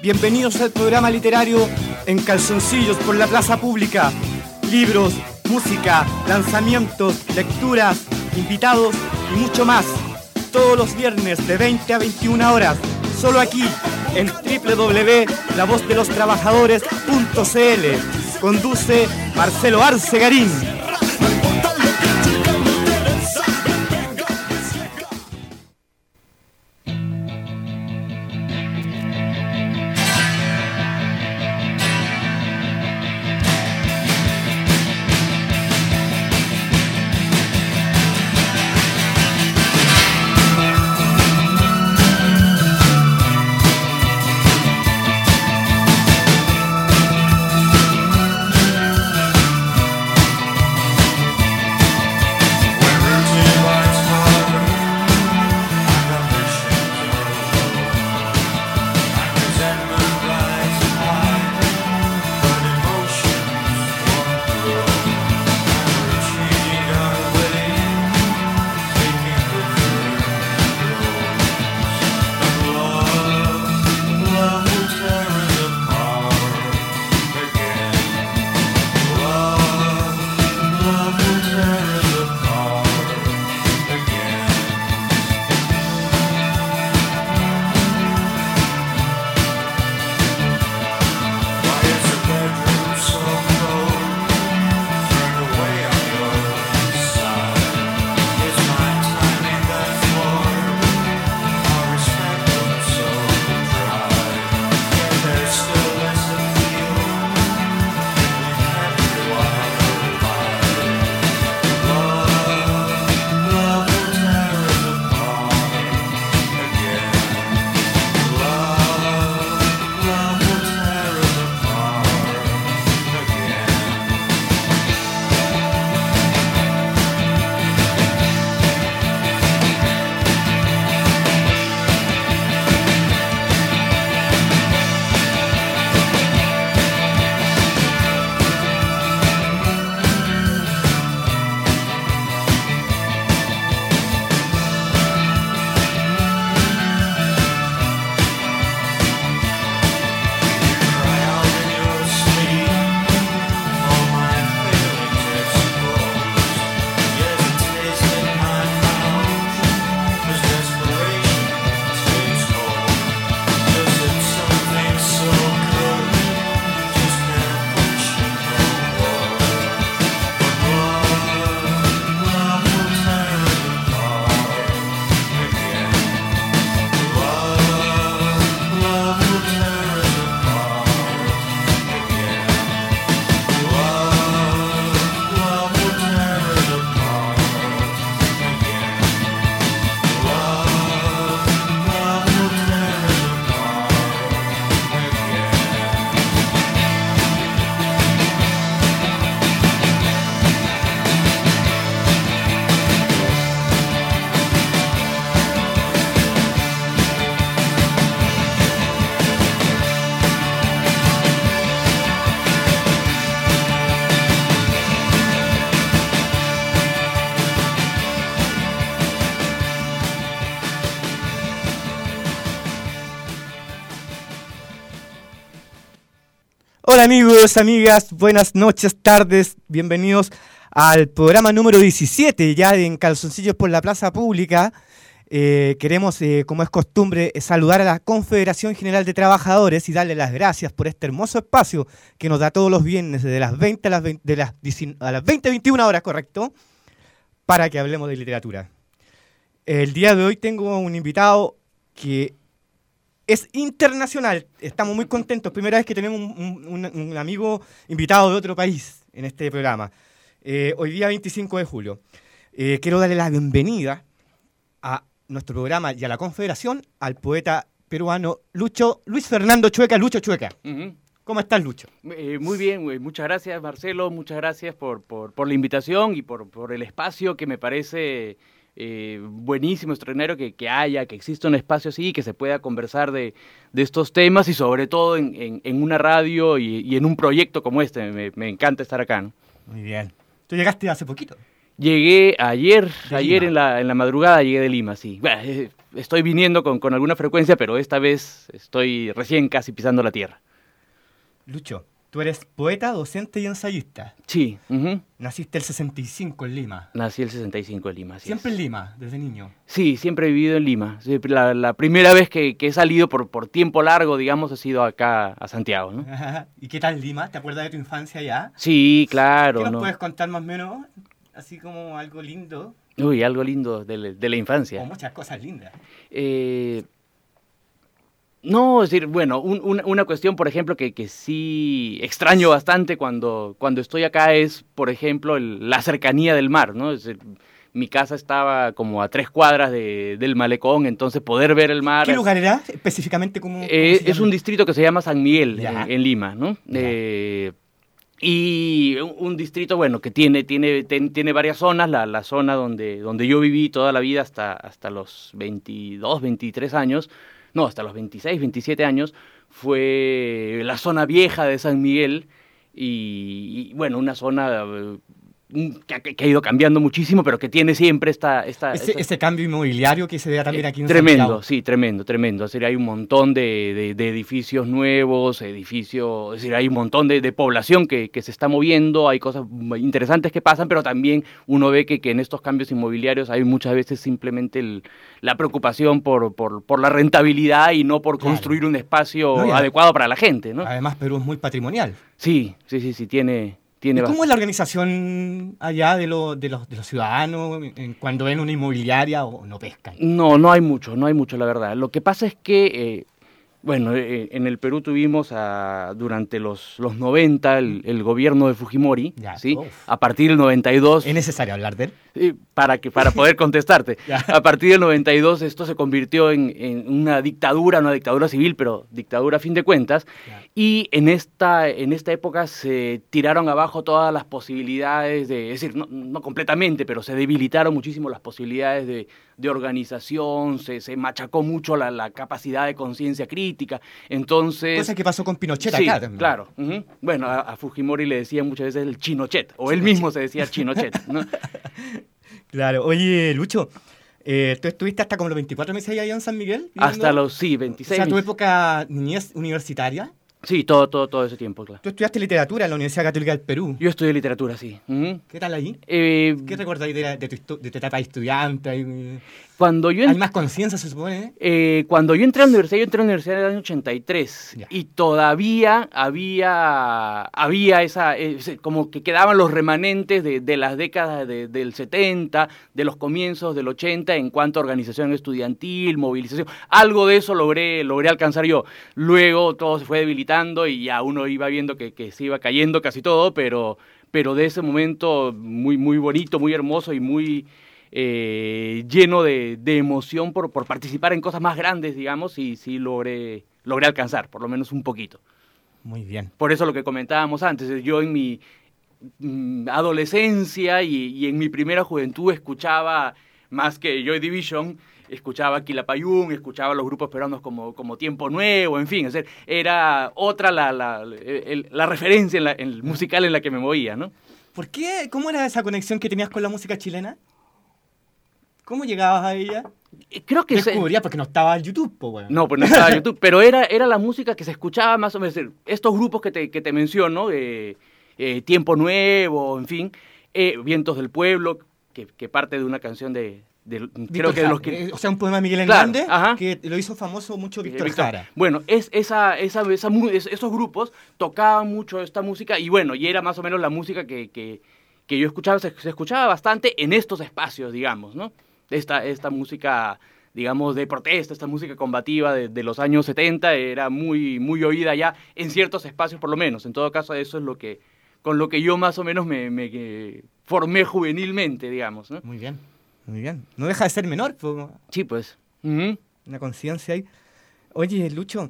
Bienvenidos al programa literario En Calzoncillos por la Plaza Pública. Libros, música, lanzamientos, lecturas, invitados y mucho más. Todos los viernes de 20 a 21 horas. Solo aquí en www.lavozdelostrabajadores.cl. Conduce Marcelo Arce Garín. Hola amigos, amigas, buenas noches, tardes, bienvenidos al programa número 17 ya de En Calzoncillos por la Plaza Pública. Queremos, como es costumbre, saludar a la Confederación General de Trabajadores y darle las gracias por este hermoso espacio que nos da todos los viernes de las 20 a las 21 horas, correcto, para que hablemos de literatura. El día de hoy tengo un invitado que es internacional, estamos muy contentos, primera vez que tenemos un amigo invitado de otro país en este programa. Hoy día 25 de julio. Quiero darle la bienvenida a nuestro programa y a la Confederación al poeta peruano Luis Fernando Chueca, Lucho Chueca. Uh-huh. ¿Cómo estás, Lucho? Muy bien, muchas gracias, Marcelo, muchas gracias por la invitación y por el espacio que me parece buenísimo, extraordinario que exista un espacio así, que se pueda conversar de estos temas y sobre todo en una radio y en un proyecto como este. Me encanta estar acá, ¿no? Muy bien. ¿Tú llegaste hace poquito? Llegué ayer en la madrugada llegué de Lima, sí. estoy viniendo con alguna frecuencia, pero esta vez estoy recién casi pisando la tierra. Lucho, tú eres poeta, docente y ensayista. Sí. Naciste el 65 en Lima. Nací el 65 en Lima. ¿Siempre en Lima, desde niño? Sí, siempre he vivido en Lima. La primera vez que he salido por tiempo largo, digamos, he sido acá a Santiago, ¿no? ¿Y qué tal Lima? ¿Te acuerdas de tu infancia allá? Sí, claro. ¿Qué nos puedes contar más o menos? Así como algo lindo. Uy, algo lindo de la infancia. O muchas cosas lindas. No, es decir, bueno, una cuestión, por ejemplo, que sí extraño bastante cuando estoy acá es, por ejemplo, la cercanía del mar, ¿no? Es decir, mi casa estaba como a 3 cuadras del malecón, entonces poder ver el mar... ¿Qué lugar era específicamente? ¿Cómo es un distrito que se llama San Miguel, en Lima, ¿no? Y un distrito, bueno, que tiene varias zonas. La zona donde yo viví toda la vida hasta los 22, 23 años, no, hasta los 26, 27 años, fue la zona vieja de San Miguel y bueno, una zona que ha ido cambiando muchísimo, pero que tiene siempre ese cambio inmobiliario que se ve también aquí en tremendo, Santiago. Sí, tremendo. Es decir, hay un montón de edificios nuevos, es decir, hay un montón de población que se está moviendo, hay cosas interesantes que pasan, pero también uno ve que en estos cambios inmobiliarios hay muchas veces simplemente la preocupación por la rentabilidad y no por construir un espacio adecuado para la gente, ¿no? Además, Perú es muy patrimonial. Sí, tiene... ¿Y cómo es la organización allá de los ciudadanos cuando ven una inmobiliaria o no pescan? No hay mucho, la verdad. Lo que pasa es que, en el Perú tuvimos durante los 90 el gobierno de Fujimori, ¿sí? A partir del 92... ¿Es necesario hablar de él? Para poder contestarte. A partir del 92 esto se convirtió en una dictadura civil, pero dictadura a fin de cuentas. Y en esta época se tiraron abajo todas las posibilidades es decir, no completamente, pero se debilitaron muchísimo las posibilidades de organización, se machacó mucho la capacidad de conciencia crítica. Entonces... Cosa que pasó con Pinochet sí, acá también. Claro. Bueno, a Fujimori le decían muchas veces el Chinochet, o él mismo se decía Chinochet, ¿no? Claro. Oye, Lucho, ¿tú estuviste hasta como los 24 meses allá en San Miguel? Hasta los, 26 O sea, tu época niñez universitaria. Sí, todo ese tiempo, claro. Tú estudiaste literatura en la Universidad Católica del Perú. Yo estudié literatura, sí. ¿Qué tal ahí? ¿Qué recuerdas de tu etapa de estudiante? Cuando yo Hay más conciencia, se supone. Cuando yo entré a la universidad en el año 83 y todavía había como que quedaban los remanentes de las décadas del 70, de los comienzos del 80 en cuanto a organización estudiantil, movilización. Algo de eso logré alcanzar yo. Luego todo se fue debilitando y ya uno iba viendo que se iba cayendo casi todo, pero de ese momento muy, muy bonito, muy hermoso y muy... lleno de emoción por participar en cosas más grandes, digamos, y sí logré alcanzar, por lo menos un poquito. Muy bien. Por eso lo que comentábamos antes, yo en mi adolescencia y en mi primera juventud escuchaba, más que Joy Division, escuchaba Quilapayún, escuchaba los grupos peruanos como Tiempo Nuevo, en fin, es decir, era otra la referencia en musical en la que me movía, ¿no? ¿Por qué? ¿Cómo era esa conexión que tenías con la música chilena? ¿Cómo llegabas a ella? Creo que descubrías porque no estaba en YouTube, pues. No, pues no estaba en YouTube, pero era la música que se escuchaba más o menos. Estos grupos que te menciono, Tiempo Nuevo, en fin, Vientos del Pueblo, que parte de una canción creo que de los que... O sea, un poema de Miguel Hernández, que lo hizo famoso mucho Víctor Jara. Bueno, esos grupos tocaban mucho esta música y bueno, y era más o menos la música que yo escuchaba, se escuchaba bastante en estos espacios, digamos, ¿no? Esta música, digamos, de protesta, esta música combativa de los años 70 era muy, muy oída ya en ciertos espacios por lo menos. En todo caso, eso es con lo que yo más o menos me formé juvenilmente, digamos, ¿no? Muy bien, muy bien. No deja de ser menor, pues. Sí, pues. Una conciencia ahí. Oye, Lucho,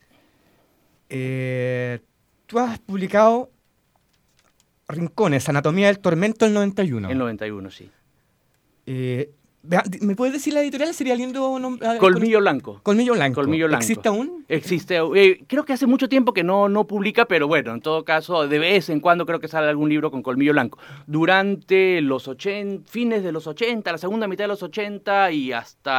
tú has publicado Rincones, Anatomía del Tormento, el 91. El 91, sí. ¿Me puedes decir la editorial? Sería lindo. Colmillo Blanco. Colmillo Blanco. Colmillo Blanco. ¿Existe aún? Existe. Creo que hace mucho tiempo que no publica, pero bueno, en todo caso, de vez en cuando creo que sale algún libro con Colmillo Blanco. Durante los fines de los 80, la segunda mitad de los 80 y hasta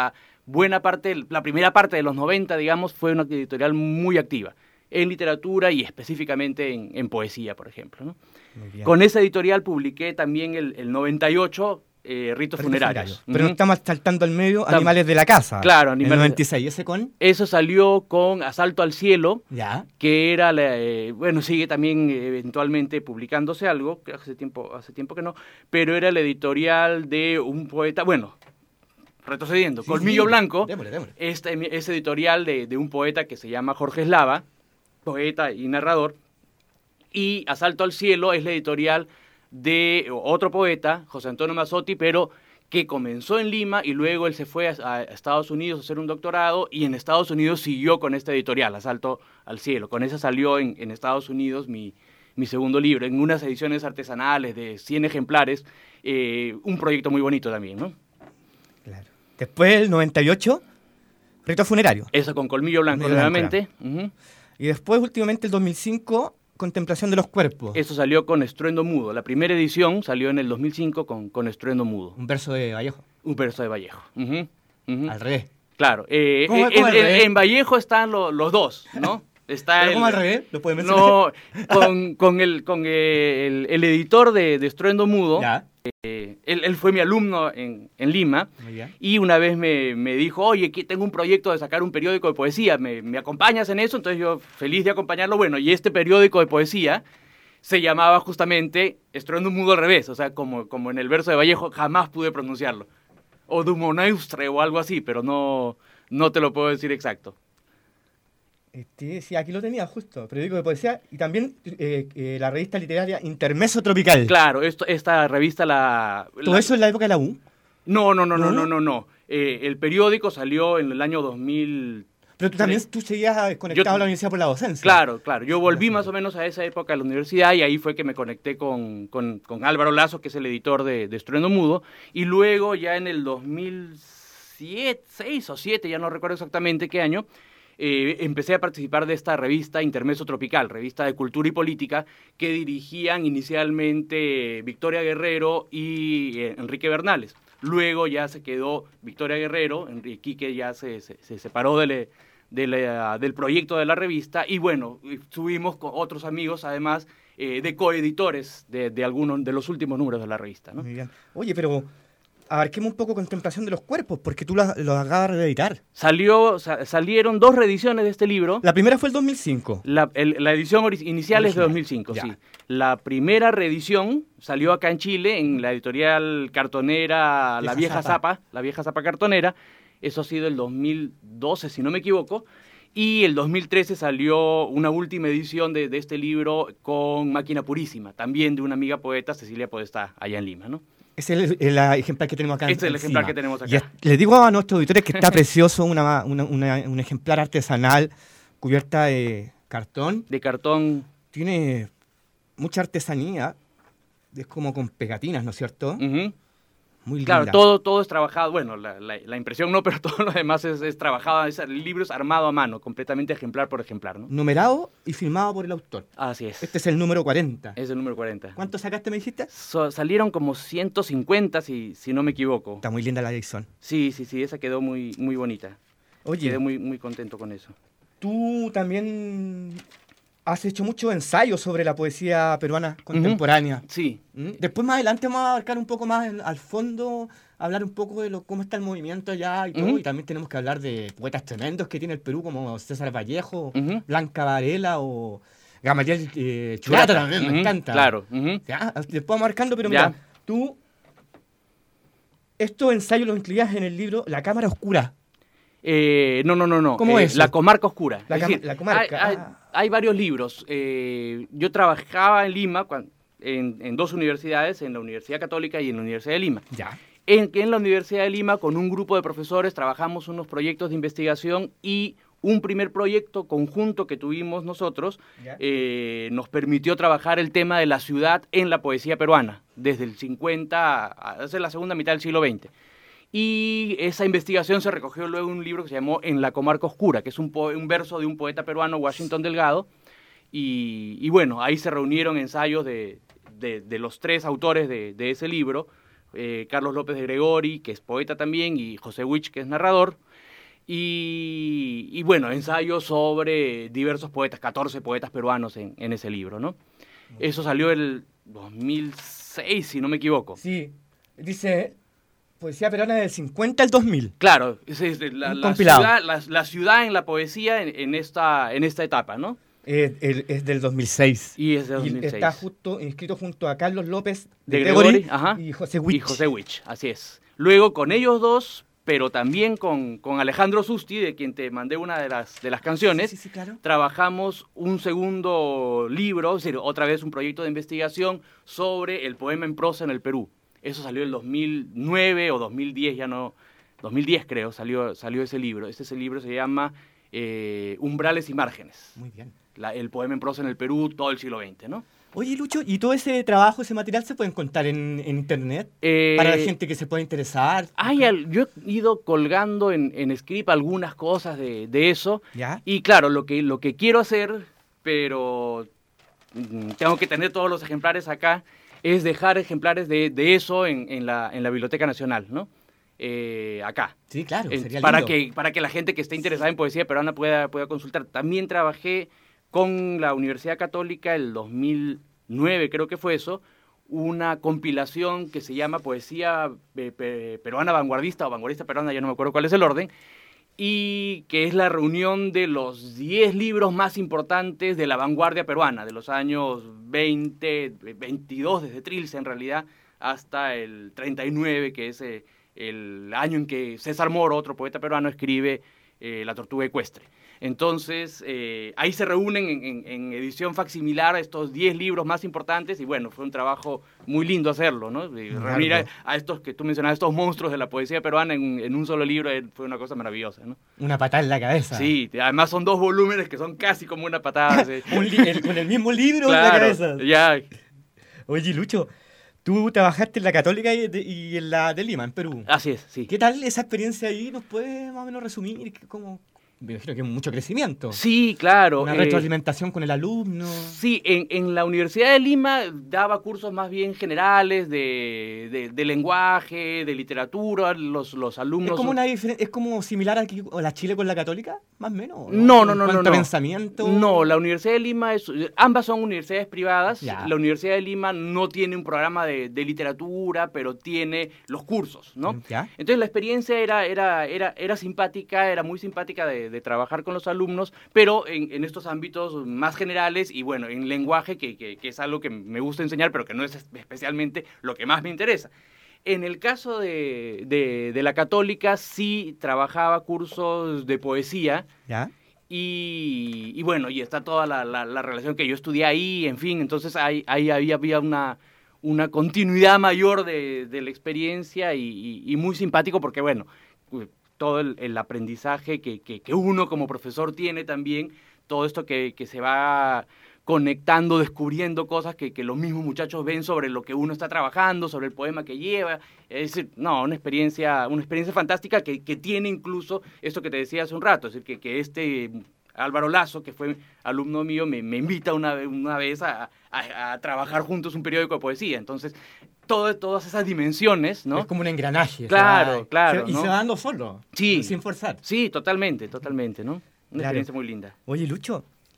la primera parte de los 90, digamos, fue una editorial muy activa en literatura y específicamente en poesía, por ejemplo, ¿no? Con esa editorial publiqué también el 98 Ritos Funerarios. Pero estamos saltando al medio Animales de la Casa. Claro, Animales. El 96, ¿ese con? Eso salió con Asalto al Cielo, ya, que era, bueno, sigue también eventualmente publicándose algo, que hace tiempo que no, pero era la editorial de un poeta, bueno, retrocediendo, sí, Colmillo Blanco, démosle. Es editorial de un poeta que se llama Jorge Eslava, poeta y narrador, y Asalto al Cielo es la editorial de otro poeta, José Antonio Mazzotti, pero que comenzó en Lima y luego él se fue a Estados Unidos a hacer un doctorado y en Estados Unidos siguió con esta editorial, Asalto al Cielo. Con esa salió en Estados Unidos mi segundo libro, en unas ediciones artesanales de 100 ejemplares, un proyecto muy bonito también, ¿no? Claro. Después, el 98, Ritos Funerarios. Eso con Colmillo Blanco, nuevamente. Y después, últimamente, el 2005... Contemplación de los cuerpos. Eso salió con Estruendo Mudo. La primera edición salió en el 2005 con Estruendo Mudo. Un verso de Vallejo. Un verso de Vallejo. Al revés. Claro. En Vallejo están los dos, ¿no? Está ¿Pero cómo al revés? ¿Lo pueden mencionar? No, con el editor de Estruendo Mudo. Ya. Él fue mi alumno en Lima y una vez me dijo, oye, aquí tengo un proyecto de sacar un periódico de poesía, ¿me acompañas en eso? Entonces yo feliz de acompañarlo. Bueno, y este periódico de poesía se llamaba justamente Estruendo Mudo al revés, o sea, como en el verso de Vallejo, jamás pude pronunciarlo. O Dumonaustre o algo así, pero no te lo puedo decir exacto. Sí, aquí lo tenía justo, periódico de poesía y también la revista literaria Intermezzo Tropical. Claro, esta revista ¿Todo eso en la época de la U? No. El periódico salió en el año 2000. Pero tú seguías conectado a la universidad por la docencia. Claro. Yo volví más o menos a esa época a la universidad y ahí fue que me conecté con Álvaro Lazo, que es el editor de Estruendo Mudo, y luego ya en el 2007, 6 o 7, ya no recuerdo exactamente qué año, empecé a participar de esta revista Intermezzo Tropical, revista de cultura y política, que dirigían inicialmente Victoria Guerrero y Enrique Bernales. Luego ya se quedó Victoria Guerrero, Enrique ya se separó del proyecto de la revista y bueno, subimos con otros amigos además de coeditores de algunos de los últimos números de la revista, ¿no? Muy bien. Oye, pero abarquemos un poco Contemplación de los Cuerpos, porque tú lo acabas de reeditar. Salieron 2 reediciones de este libro. La primera fue el 2005. La edición inicial es de 2005, ya. Sí. La primera reedición salió acá en Chile, en la editorial cartonera La Vieja Zapa Cartonera. Eso ha sido el 2012, si no me equivoco. Y el 2013 salió una última edición de este libro con Máquina Purísima, también de una amiga poeta, Cecilia Podestá, allá en Lima, ¿no? Ese es el ejemplar que tenemos acá. Este es el ejemplar que tenemos acá. Les digo a nuestros auditores que está precioso, un ejemplar artesanal, cubierta de cartón. De cartón. Tiene mucha artesanía, es como con pegatinas, ¿no es cierto? Muy linda. Claro, todo es trabajado, bueno, la impresión no, pero todo lo demás es trabajado, el libro es armado a mano, completamente ejemplar por ejemplar, ¿no? Numerado y firmado por el autor. Así es. Este es el número 40. Es el número 40. ¿Cuánto sacaste, me dijiste? Salieron como 150, si no me equivoco. Está muy linda la edición. Sí, esa quedó muy bonita. Oye. Quedé muy contento con eso. Tú también has hecho muchos ensayos sobre la poesía peruana contemporánea. Sí. Después, más adelante, vamos a abarcar un poco más al fondo, hablar un poco de cómo está el movimiento allá y todo. Y también tenemos que hablar de poetas tremendos que tiene el Perú, como César Vallejo, Blanca Varela o Gamaliel Churata también, me encanta. Claro. Ya, después vamos marcando, pero mira, tú estos ensayos los incluías en el libro La Cámara Oscura. No. ¿Cómo es? La Comarca Oscura. La Comarca. Hay varios libros. Yo trabajaba en Lima en 2 universidades, en la Universidad Católica y en la Universidad de Lima. Ya. En la Universidad de Lima, con un grupo de profesores, trabajamos unos proyectos de investigación y un primer proyecto conjunto que tuvimos nosotros nos permitió trabajar el tema de la ciudad en la poesía peruana, desde el 50 hasta la segunda mitad del siglo XX. Y esa investigación se recogió luego en un libro que se llamó En la Comarca Oscura, que es un verso de un poeta peruano, Washington Delgado. Y bueno, ahí se reunieron ensayos de los 3 autores de ese libro, Carlos López de Gregori, que es poeta también, y José Huich, que es narrador. Y bueno, ensayos sobre diversos poetas, 14 poetas peruanos en ese libro, ¿no? Eso salió el 2006, si no me equivoco. Sí, dice poesía peruana del 50 al 2000. Claro, Compilado. la ciudad en la poesía en esta etapa, ¿no? Es del 2006. Y es de Y 2006. está inscrito junto a Carlos López de Gregory Gregory, y José Witch. Y José Witch, así es. Luego con ellos dos, pero también con Alejandro Susti, de quien te mandé una de las canciones, Sí, claro. trabajamos un segundo libro, es decir, otra vez un proyecto de investigación sobre el poema en prosa en el Perú. Eso salió en 2009 o 2010, ya no, 2010 creo, salió ese libro. Ese libro se llama Umbrales y Márgenes. Muy bien. El poema en prosa en el Perú, todo el siglo XX, ¿no? Oye, Lucho, ¿y todo ese trabajo, ese material se puede encontrar en internet? Para la gente que se pueda interesar. Yo he ido colgando en Script algunas cosas de eso. ¿Ya? Y claro, lo que quiero hacer, pero tengo que tener todos los ejemplares acá, es dejar ejemplares de eso en la Biblioteca Nacional, ¿no? Acá. Sí, claro, sería para lindo. que la gente que esté interesada en poesía peruana pueda consultar. También trabajé con la Universidad Católica el 2009, creo que fue eso, una compilación que se llama Poesía Peruana Vanguardista o Vanguardista Peruana, ya no me acuerdo cuál es el orden, y que es la reunión de los 10 libros más importantes de la vanguardia peruana, de los años 20, 22, desde Trilce en realidad, hasta el 39, que es el año en que César Moro, otro poeta peruano, escribe La Tortuga Ecuestre. Entonces, ahí se reúnen en edición facsimilar estos 10 libros más importantes y bueno, fue un trabajo muy lindo hacerlo, ¿no? Reunir a estos que tú mencionabas, estos monstruos de la poesía peruana en un solo libro fue una cosa maravillosa, ¿no? Una patada en la cabeza. Sí, además son 2 volúmenes que son casi como una patada. Con el mismo libro claro, en la cabeza. Ya. Oye, Lucho, tú trabajaste en la Católica y en la de Lima, en Perú. Así es, sí. ¿Qué tal esa experiencia ahí? ¿Nos puedes más o menos resumir? Me imagino que es mucho crecimiento. Sí, claro. Una retroalimentación con el alumno. Sí, en la Universidad de Lima daba cursos más bien generales de lenguaje, de literatura, los alumnos... ¿Es como similar aquí a la Chile con la Católica, más o menos? No. ¿En cuanto a pensamiento? No, la Universidad de Lima ambas son universidades privadas. Ya. La Universidad de Lima no tiene un programa de literatura, pero tiene los cursos, ¿no? ¿Ya? Entonces la experiencia era simpática, era muy simpática de trabajar con los alumnos, pero en estos ámbitos más generales y bueno, en lenguaje que es algo que me gusta enseñar, pero que no es especialmente lo que más me interesa. En el caso de la Católica sí trabajaba cursos de poesía. ¿Ya? Y bueno, y está toda la relación que yo estudié ahí, en fin, entonces ahí había una continuidad mayor de la experiencia y muy simpático porque bueno, todo el aprendizaje que uno como profesor tiene también, todo esto que se va conectando, descubriendo cosas que los mismos muchachos ven sobre lo que uno está trabajando, sobre el poema que lleva. Es decir, no, una experiencia fantástica que tiene incluso esto que te decía hace un rato, es decir, que este Álvaro Lazo, que fue alumno mío, me invita una vez a trabajar juntos un periódico de poesía. Entonces, todas esas dimensiones, ¿no? Es como un engranaje. Claro. Y ¿no? se va dando solo. Sí. Sin forzar. Sí, totalmente, ¿no? Una experiencia muy linda. Oye, Lucho,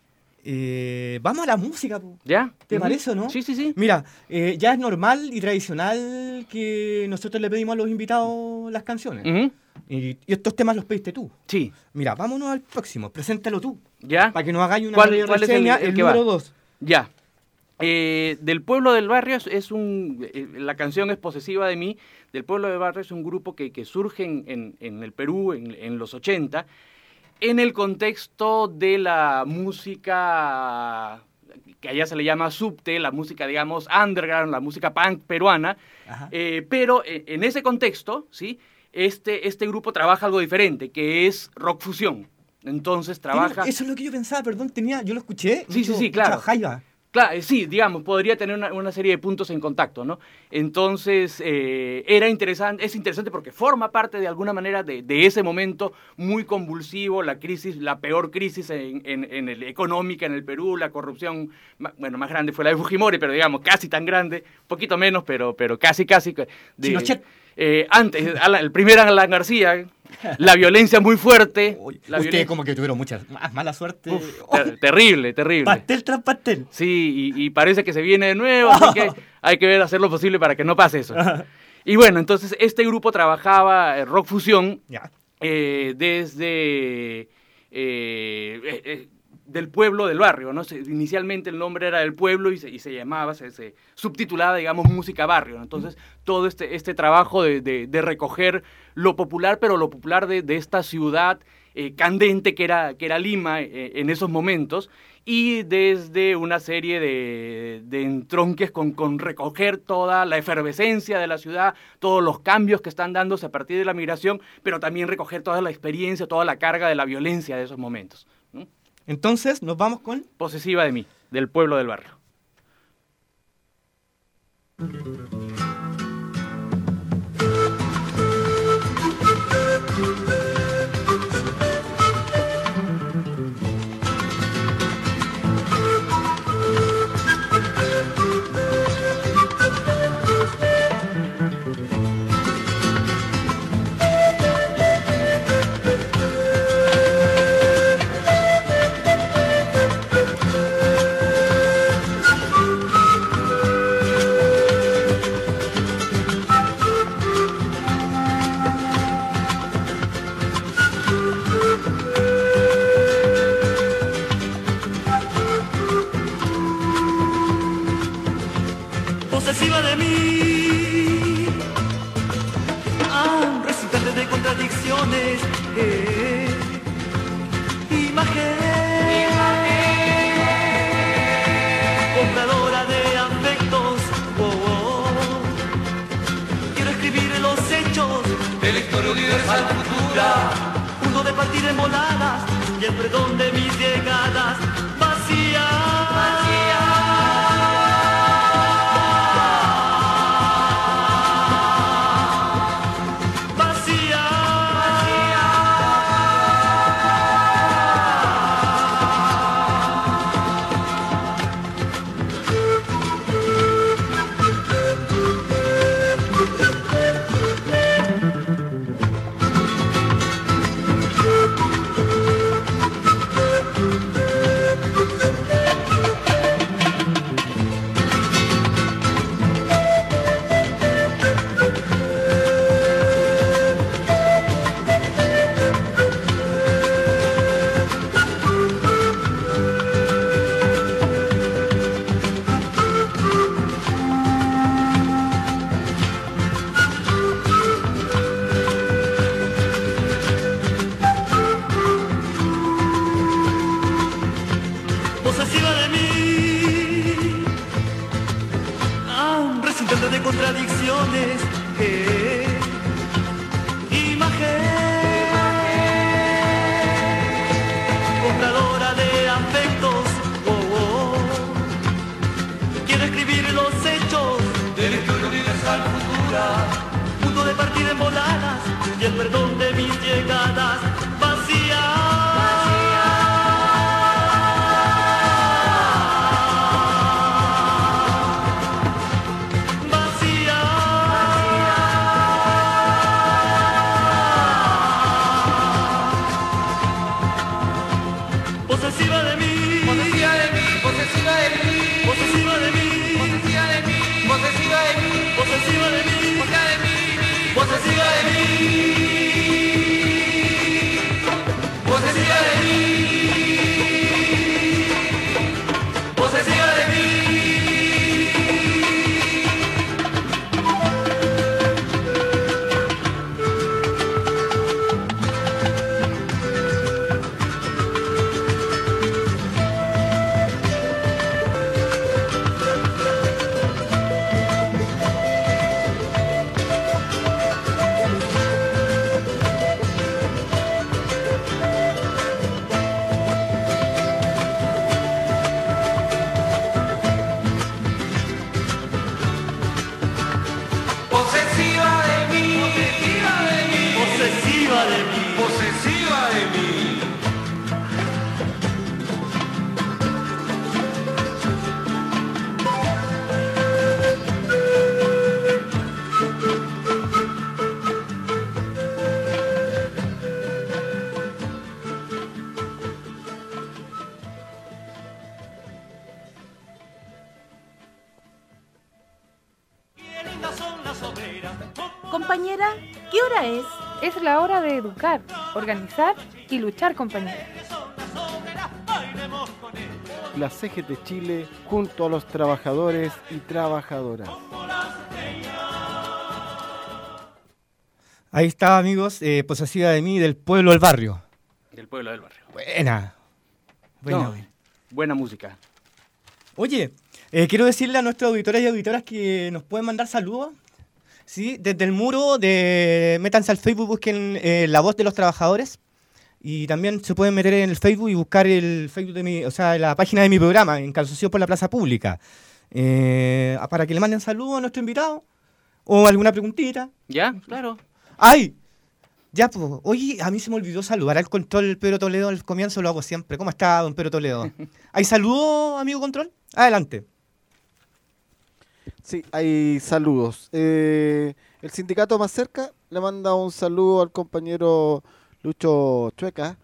vamos a la música. ¿Ya? ¿Te parece o no? Sí. Mira, ya es normal y tradicional que nosotros le pedimos a los invitados las canciones. Uh-huh. Y estos temas los pediste tú. Sí. Mira, vámonos al próximo. Preséntalo tú. ¿Ya? Para que nos hagáis una ¿Cuál reseña, es el que número va? 2. Ya. Del Pueblo del Barrio la canción es posesiva de mí. Del Pueblo del Barrio es un grupo que surge en el Perú en los 80 en el contexto de la música que allá se le llama subte, la música digamos underground, la música punk peruana, pero en ese contexto, ¿sí? Este grupo trabaja algo diferente, que es rock fusión. Entonces trabaja... Eso es lo que yo pensaba, perdón, yo lo escuché. Sí, claro. Jaiba. Claro, sí, digamos, podría tener una serie de puntos en contacto, ¿no? Entonces, es interesante porque forma parte de alguna manera de ese momento muy convulsivo, la peor crisis económica en el Perú, la corrupción, más grande fue la de Fujimori, pero digamos, casi tan grande, un poquito menos, pero casi. Pinochet. Antes, el primer Alan García, la violencia muy fuerte. Ustedes como que tuvieron mucha más mala suerte. Terrible. Pastel tras pastel. Sí, y parece que se viene de nuevo, así que hay que hacer lo posible para que no pase eso. Y bueno, entonces este grupo trabajaba rock fusión desde del pueblo, del barrio, ¿no? Inicialmente el nombre era del pueblo y se llamaba, se subtitulaba, digamos, música barrio, ¿no? Entonces todo este trabajo de recoger lo popular, pero lo popular de esta ciudad candente que era Lima en esos momentos, y desde una serie de entronques con recoger toda la efervescencia de la ciudad, todos los cambios que están dándose a partir de la migración, pero también recoger toda la experiencia, toda la carga de la violencia de esos momentos, ¿no? Entonces nos vamos con Posesiva de mí, del pueblo del barrio. Posesiva de mí, un recitante de contradicciones, imagen, compradora de afectos, quiero escribir los hechos de la historia universal futura, punto de partida en voladas y el perdón de mis llegadas vacías. Posesiva de mí, un recitante de contradicciones, imagen, compradora de afectos, quiero escribir los hechos de la historia universal futura, punto de partida en voladas y el perdón de mis llegadas vacías. Posesiva de mí, posesiva de mí, posesiva de mí, posesiva de mí, posesiva de mí, posesiva de mí, posesiva de mí, posesiva de mí, posesiva de mí, posesiva de mí. Compañera, ¿qué hora es? Es la hora de educar, organizar y luchar, compañera. La CGT Chile junto a los trabajadores y trabajadoras. Ahí está, amigos, Posesiva de mí, del pueblo del barrio. Del pueblo del barrio. Buena. Buena, No, buena. buena música. Oye, quiero decirle a nuestros auditores y auditoras que nos pueden mandar saludos. Sí, desde el muro, métanse al Facebook, busquen La Voz de los Trabajadores. Y también se pueden meter en el Facebook y buscar el Facebook de la página de mi programa, en Calzoncillos por la Plaza Pública. Para que le manden saludos a nuestro invitado. O alguna preguntita. ¿Ya? Claro. ¡Ay! Ya, pues, oye, a mí se me olvidó saludar al control Pedro Toledo al comienzo, lo hago siempre. ¿Cómo está, don Pedro Toledo? ¿Hay saludos, amigo control? Adelante. Sí, hay saludos. El sindicato más cerca le manda un saludo al compañero Lucho Chueca.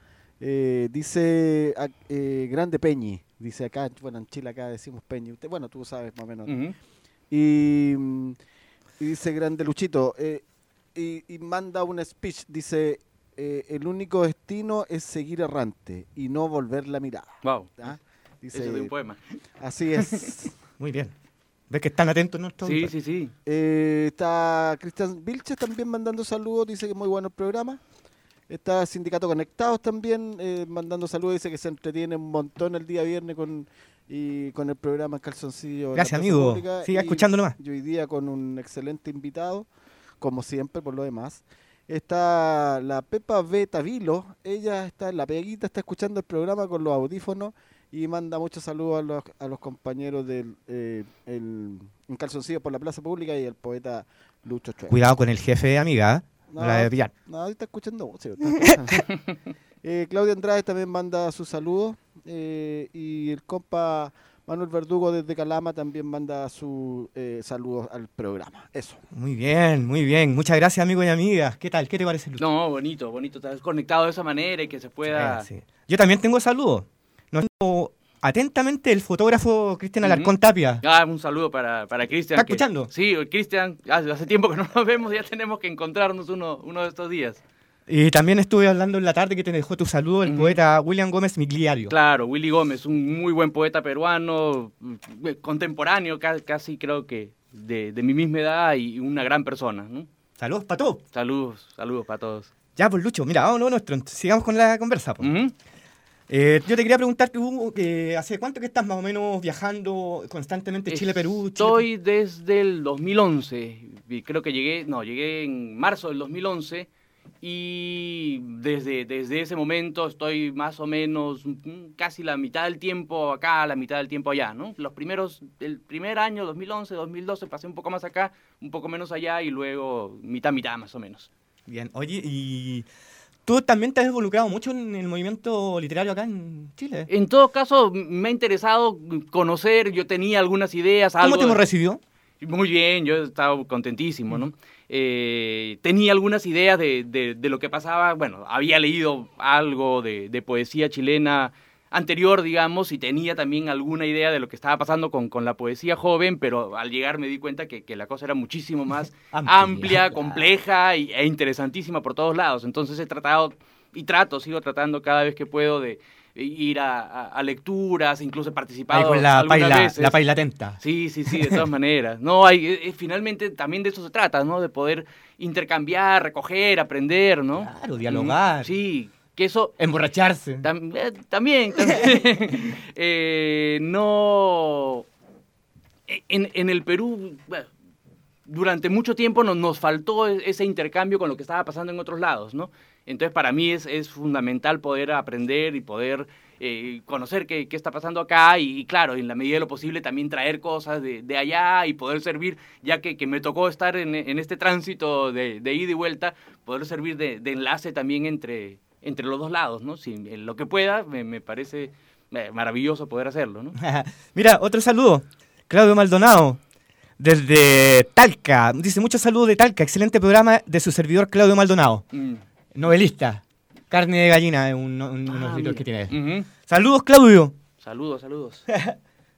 Dice Grande Peñi. Dice acá, bueno, en Chile acá decimos Peñi. Bueno, tú sabes más o menos. Uh-huh. Y dice Grande Luchito. Y manda un speech. Dice, el único destino es seguir errante y no volver la mirada. Wow. ¿Ah? Dice, Eso es de un poema. así es. Muy bien. ¿Ves que están atentos nuestros Sí, auditores? sí, sí. Está Cristian Vilches también mandando saludos, dice que muy bueno el programa. Está Sindicato Conectados también mandando saludos, dice que se entretiene un montón el día viernes con el programa Calzoncillo. Gracias, en la Plaza amigo. Pública, Siga escuchándolo más. Y hoy día con un excelente invitado, como siempre, por lo demás. Está la Pepa B. Tavilo, ella está en la peguita, está escuchando el programa con los audífonos y manda muchos saludos a los compañeros del en Calzoncillo por la Plaza Pública y el poeta Lucho Chueca. Cuidado con el jefe, amiga. No la debe pillar. No, está escuchando música. Claudia Andrade también manda sus saludos y el compa Manuel Verdugo desde Calama también manda sus saludos al programa. Eso. Muy bien, muy bien. Muchas gracias, amigos y amigas. ¿Qué tal? ¿Qué te parece, Lucho? No, bonito, bonito. Estar conectado de esa manera y que se pueda... Sí. Yo también tengo saludos. Nos tengo atentamente el fotógrafo Cristian Alarcón Tapia. Un saludo para Cristian. ¿Está escuchando? Sí, Cristian, hace tiempo que no nos vemos, ya tenemos que encontrarnos uno de estos días. Y también estuve hablando en la tarde que te dejó tu saludo el poeta William Gómez Migliario. Claro, Willy Gómez, un muy buen poeta peruano, contemporáneo, casi creo que de mi misma edad y una gran persona, ¿no? Saludos para todos. Saludos para todos. Ya, pues Lucho, mira, vámonos nuestro. Sigamos con la conversa. Pues. Yo te quería preguntar, tú, ¿hace cuánto que estás más o menos viajando constantemente Chile-Perú? Estoy desde el 2011, y creo que llegué en marzo del 2011, y desde ese momento estoy más o menos casi la mitad del tiempo acá, la mitad del tiempo allá, ¿no? El primer año, 2011, 2012, pasé un poco más acá, un poco menos allá, y luego mitad más o menos. Bien, oye, y... ¿Tú también te has involucrado mucho en el movimiento literario acá en Chile? En todo caso, me ha interesado conocer, yo tenía algunas ideas. ¿Cómo te hemos recibido? Muy bien, yo he estado contentísimo, ¿no? Tenía algunas ideas de lo que pasaba, bueno, había leído algo de poesía chilena anterior, digamos, y tenía también alguna idea de lo que estaba pasando con la poesía joven, pero al llegar me di cuenta que la cosa era muchísimo más amplia, compleja e interesantísima por todos lados. Entonces he tratado sigo tratando cada vez que puedo de ir a lecturas, incluso he participado ahí con la algunas veces. La paila atenta. Sí, de todas maneras. No, finalmente también de eso se trata, ¿no? De poder intercambiar, recoger, aprender, ¿no? Claro, dialogar. Sí. Que eso... Emborracharse. También. No... En el Perú, bueno, durante mucho tiempo nos faltó ese intercambio con lo que estaba pasando en otros lados, ¿no? Entonces, para mí es fundamental poder aprender y poder conocer qué está pasando acá y, claro, en la medida de lo posible también traer cosas de allá y poder servir, ya que me tocó estar en este tránsito de ida y vuelta, poder servir de enlace también entre los dos lados, ¿no? Si, en lo que pueda, me parece maravilloso poder hacerlo, ¿no? Mira, otro saludo. Claudio Maldonado, desde Talca. Dice, muchos saludos de Talca. Excelente programa de su servidor Claudio Maldonado. Novelista. Carne de gallina es unos libros que tiene. Uh-huh. Saludos, Claudio. Saludos.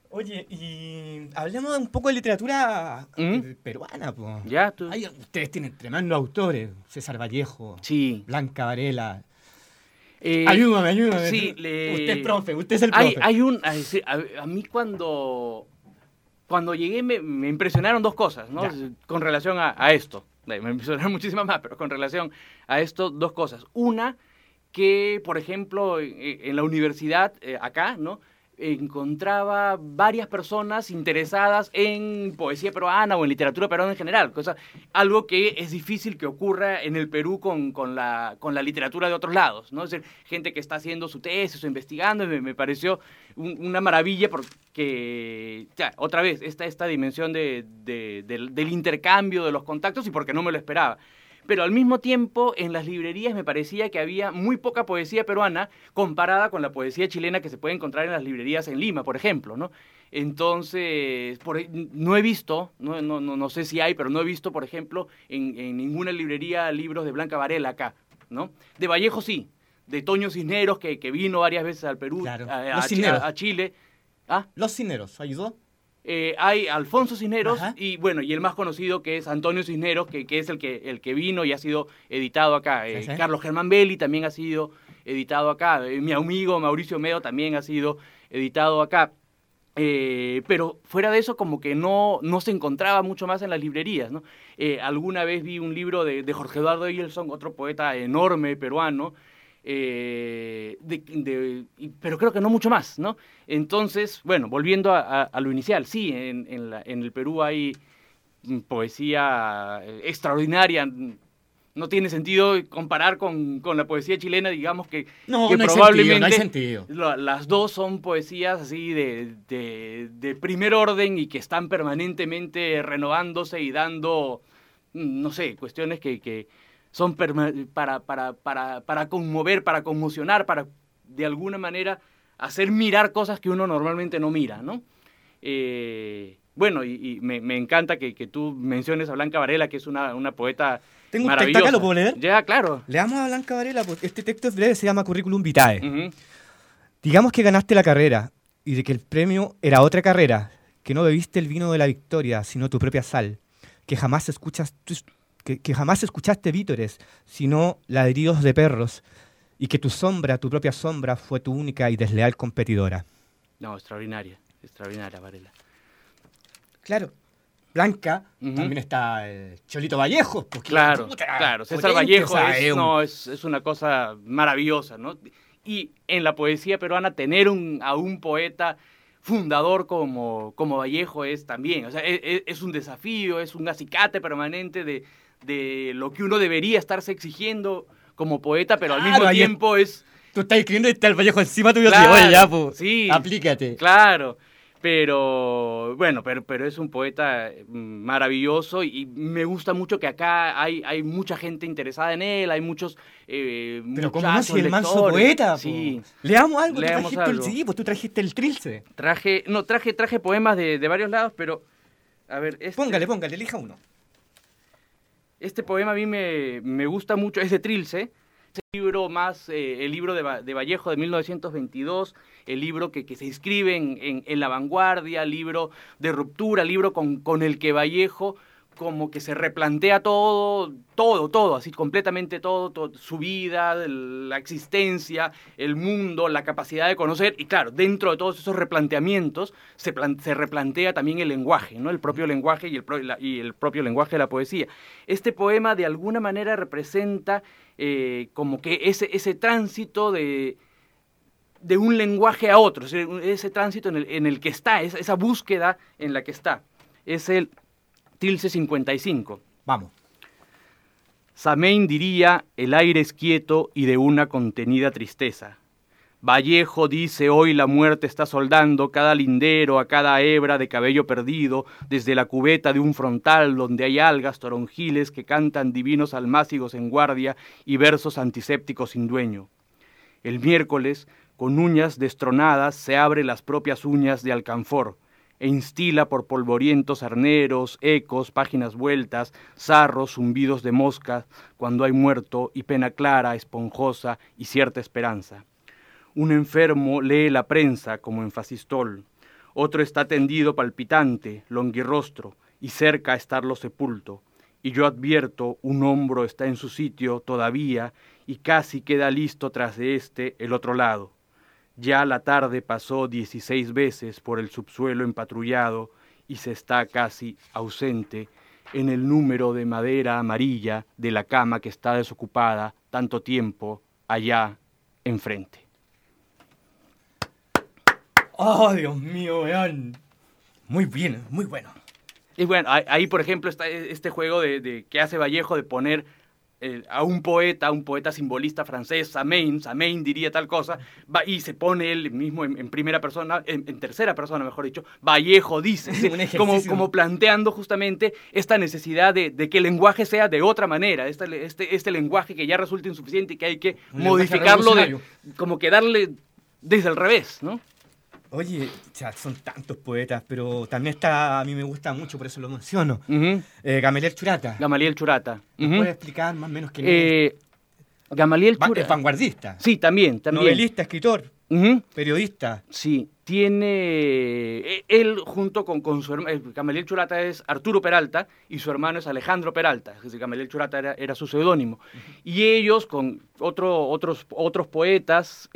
Oye, y hablemos un poco de literatura peruana, po. Ya, tú. Ustedes tienen tremendos autores, César Vallejo, Sí. Blanca Varela. Eh, Ayúdame. sí, Usted es profe, usted es el profe. A mí cuando llegué me impresionaron dos cosas, ¿no? Ya. Con relación a esto. Me impresionaron muchísimas más, pero con relación a esto, dos cosas. Una, que, por ejemplo, en la universidad, acá, ¿no? Encontraba varias personas interesadas en poesía peruana o en literatura peruana en general, algo que es difícil que ocurra en el Perú con la literatura de otros lados, ¿no? Es decir, gente que está haciendo su tesis o investigando, y me pareció una maravilla porque, ya, otra vez, esta dimensión del intercambio, de los contactos, y porque no me lo esperaba. Pero al mismo tiempo, en las librerías me parecía que había muy poca poesía peruana comparada con la poesía chilena que se puede encontrar en las librerías en Lima, por ejemplo, ¿no? Entonces, no he visto, no sé si hay, pero no he visto, por ejemplo, en ninguna librería libros de Blanca Varela acá, ¿no? De Vallejo sí, de Toño Cisneros, que vino varias veces al Perú, Claro. a Chile. ¿Ah? Los Cisneros, ¿ayudó? Hay Alfonso Cisneros Ajá. y el más conocido que es Antonio Cisneros, que es el que vino y ha sido editado acá. Sí. Carlos Germán Belli también ha sido editado acá. Mi amigo Mauricio Medo también ha sido editado acá. Pero fuera de eso como que no se encontraba mucho más en las librerías, ¿no? Alguna vez vi un libro de Jorge Eduardo Egilson, otro poeta enorme peruano, pero creo que no mucho más, ¿no? Entonces, bueno, volviendo a lo inicial, sí, en el Perú hay poesía extraordinaria. No tiene sentido comparar con la poesía chilena, digamos que No hay probablemente no hay sentido. las dos son poesías así de primer orden y que están permanentemente renovándose y dando, no sé, cuestiones que son para conmover, para conmocionar, para de alguna manera hacer mirar cosas que uno normalmente no mira, ¿no? Bueno, y me encanta que tú menciones a Blanca Varela, que es una poeta Tengo un texto maravillosa. acá, ¿lo puedo leer? Ya, claro. Leamos a Blanca Varela, porque este texto es breve, se llama Curriculum Vitae. Ujú. Digamos que ganaste la carrera y de que el premio era otra carrera, que no bebiste el vino de la victoria, sino tu propia sal, que jamás escuchaste vítores, sino ladridos de perros, y que tu propia sombra, fue tu única y desleal competidora. No, extraordinaria Varela. Claro. Blanca, Ujú. también está Cholito Vallejo. Porque, Claro, puta, claro. César potente, Vallejo o sea, es una cosa maravillosa, ¿no? Y en la poesía peruana tener a un poeta fundador como Vallejo es también, o sea, es un desafío, es un acicate permanente de lo que uno debería estarse exigiendo como poeta, pero al Claro, mismo ahí tiempo es... Tú estás escribiendo y está el Vallejo encima tuyo. Claro, Oye, ya, pues, sí. aplícate. Claro, pero bueno, pero es un poeta maravilloso y me gusta mucho que acá hay mucha gente interesada en él, hay muchos Pero como no, muchachos, si el manso lectores. poeta, po. Sí, Leamos algo, Leamos tú trajiste algo. sí, pues tú trajiste el trilce. traje poemas de varios lados, pero a ver, Póngale, elija uno. este poema a mí me gusta mucho, es de Trilce. Libro más, el libro de Vallejo de 1922, el libro que se inscribe en La Vanguardia, libro de ruptura, libro con el que Vallejo como que se replantea todo, así completamente todo, su vida, la existencia, el mundo, la capacidad de conocer, y claro, dentro de todos esos replanteamientos se replantea también el lenguaje, ¿no? El propio lenguaje y el propio lenguaje de la poesía. Este poema de alguna manera representa como que ese tránsito de un lenguaje a otro, ese tránsito en el que está, esa búsqueda en la que está. Es el Trilce 55. Vamos. Samain diría, el aire es quieto y de una contenida tristeza. Vallejo dice, hoy la muerte está soldando cada lindero a cada hebra de cabello perdido, desde la cubeta de un frontal donde hay algas, toronjiles que cantan divinos almácigos en guardia y versos antisépticos sin dueño. El miércoles, con uñas destronadas, se abre las propias uñas de alcanfor, e instila por polvorientos arneros, ecos, páginas vueltas, zarros, zumbidos de moscas, cuando hay muerto y pena clara, esponjosa y cierta esperanza. Un enfermo lee la prensa como en facistol. otro está tendido palpitante, longuirrostro, y cerca a estarlo sepulto. Y yo advierto, un hombro está en su sitio todavía, y casi queda listo tras de el otro lado. Ya la tarde pasó 16 veces por el subsuelo empatrullado, y se está casi ausente en el número de madera amarilla de la cama que está desocupada tanto tiempo allá enfrente. ¡Oh, Dios mío, weón! Muy bien, muy bueno. Y bueno, ahí por ejemplo está este juego de que hace Vallejo de poner a un poeta simbolista francés, Samain diría tal cosa, y se pone él mismo en primera persona, en tercera persona mejor dicho, Vallejo dice, como planteando justamente esta necesidad de que el lenguaje sea de otra manera, este lenguaje que ya resulta insuficiente y que hay que modificarlo, como que darle desde el revés, ¿no? Oye, ya son tantos poetas, pero también a mí me gusta mucho, por eso lo menciono. Gamaliel Churata. Gamaliel Churata. ¿Me puedes explicar más o menos quién es? Gamaliel Churata. Es vanguardista. Sí, también. Novelista, escritor, periodista. Sí, tiene... Él junto con su hermano... Gamaliel Churata es Arturo Peralta y su hermano es Alejandro Peralta. Es decir, Gamaliel Churata era su seudónimo. Y ellos, con otros poetas...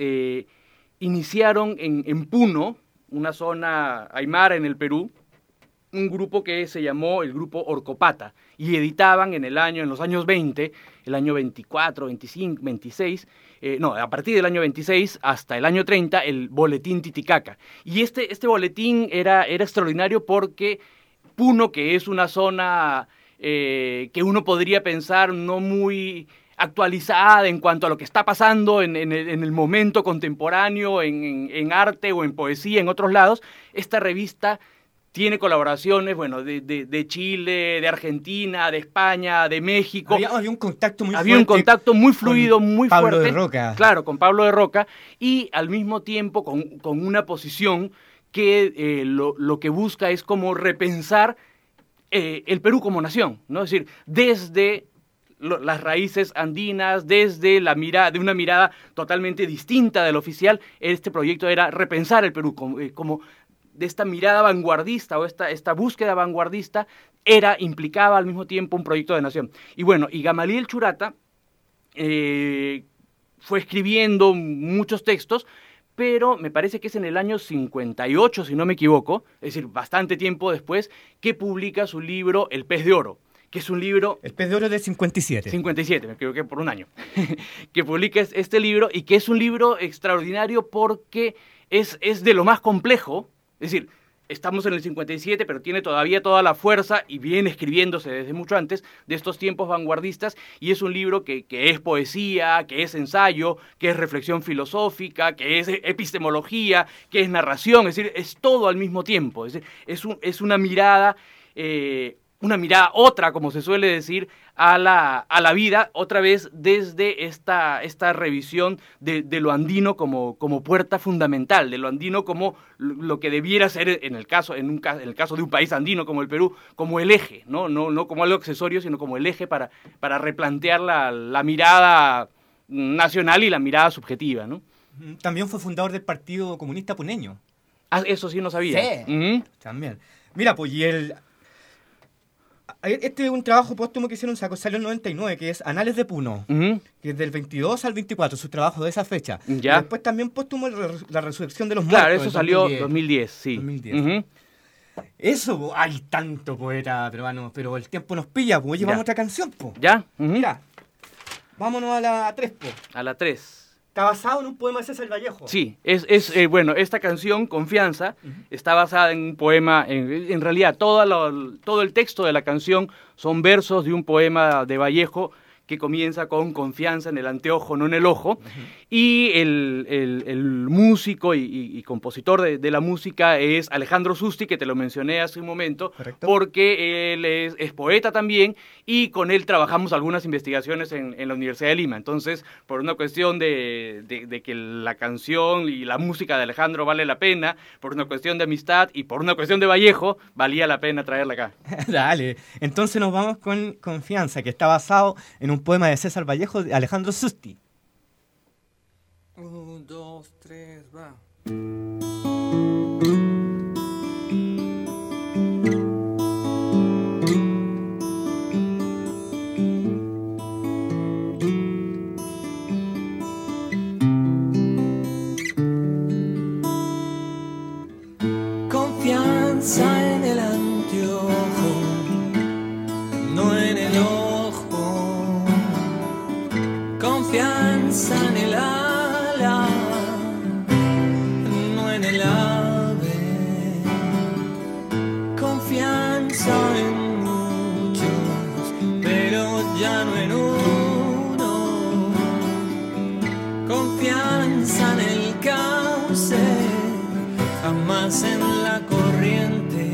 iniciaron en Puno, una zona aymara en el Perú, un grupo que se llamó el Grupo Orcopata, y editaban en los años 20, el año 24, 25, 26, a partir del año 26 hasta el año 30, el Boletín Titicaca. Y este boletín era extraordinario porque Puno, que es una zona que uno podría pensar no muy actualizada en cuanto a lo que está pasando en el momento contemporáneo, en arte o en poesía en otros lados, esta revista tiene colaboraciones, bueno, de Chile, de Argentina, de España, de México. Había un contacto muy fuerte. Había un contacto muy fluido, muy fuerte. Pablo de Roca. Claro, con Pablo de Roca, y al mismo tiempo con una posición que lo que busca es como repensar el Perú como nación, ¿no? Es decir, desde las raíces andinas, desde de una mirada totalmente distinta del oficial, este proyecto era repensar el Perú como de esta mirada vanguardista o esta búsqueda vanguardista implicaba al mismo tiempo un proyecto de nación. Y bueno, y Gamaliel Churata fue escribiendo muchos textos, pero me parece que es en el año 58, si no me equivoco, es decir, bastante tiempo después, que publica su libro El Pez de Oro, que es un libro... El Pez de Oro es del 57. 57, me equivoqué por un año. Que publica este libro y que es un libro extraordinario porque es de lo más complejo. Es decir, estamos en el 57, pero tiene todavía toda la fuerza y viene escribiéndose desde mucho antes de estos tiempos vanguardistas. Y es un libro que es poesía, que es ensayo, que es reflexión filosófica, que es epistemología, que es narración. Es decir, es todo al mismo tiempo. Es decir, es una mirada... una mirada otra, como se suele decir, a la vida, otra vez desde esta revisión de lo andino como puerta fundamental, de lo andino como lo que debiera ser en el caso de un país andino como el Perú, como el eje, no como algo accesorio, sino como el eje para replantear la mirada nacional y la mirada subjetiva, ¿no? También fue fundador del Partido Comunista Puneño. Ah, eso sí no sabía. Sí, también. Mira, pues, este es un trabajo póstumo que hicieron, salió en el 99, que es Anales de Puno, que es del 22 al 24, su trabajo de esa fecha. ¿Ya? Y después también póstumo La Resurrección de los Muertos. Claro, eso salió 2010, sí. 2010. Eso, hay tanto poeta peruano, pero el tiempo nos pilla, pues. Oye, vamos a otra canción, pues. ¿Ya? Mira, vámonos a la 3, pues. A la 3. Está basado en un poema de César Vallejo. Sí, bueno, esta canción, Confianza, está basada en un poema, en realidad todo el texto de la canción son versos de un poema de Vallejo que comienza con confianza en el anteojo, no en el ojo, y el músico y compositor de la música es Alejandro Susti, que te lo mencioné hace un momento. Correcto. Porque él es poeta también, y con él trabajamos algunas investigaciones en la Universidad de Lima. Entonces, por una cuestión de que la canción y la música de Alejandro vale la pena, por una cuestión de amistad y por una cuestión de Vallejo, valía la pena traerla acá. Dale, entonces nos vamos con Confianza, que está basado en un poema de César Vallejo de Alejandro Susti. 1, 2, 3, va. Confianza en el cauce, jamás en la corriente.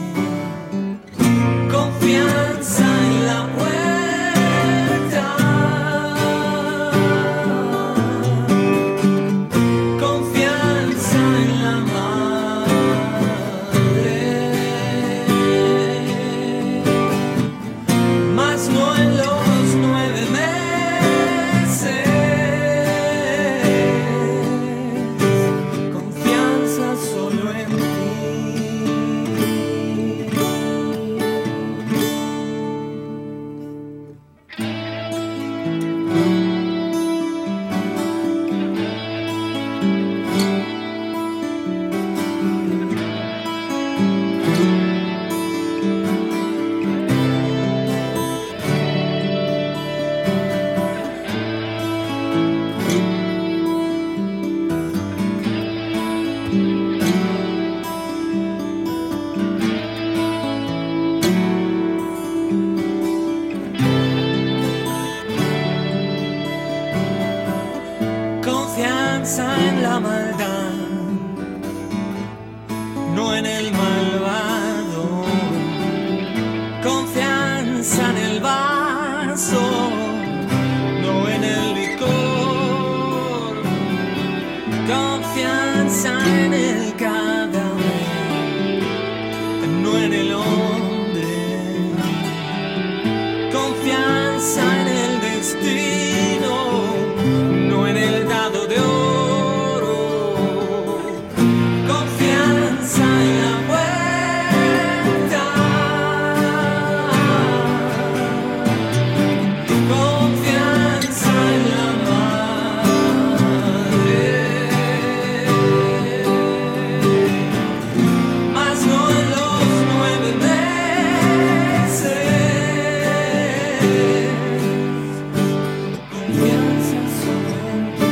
Confianza en la puerta. Confianza en la madre. Mas no en los 9 meses. Confianza solo en ti. Confianza en la maldad, no en el malvado. Confianza en el vaso, no en el licor. Confianza en el cadáver, no en el hombre. Confianza en el destino, no en el dado de oro. Confianza en la puerta. Confianza en la madre. Mas no en los 9 meses. Confianza solo en ti.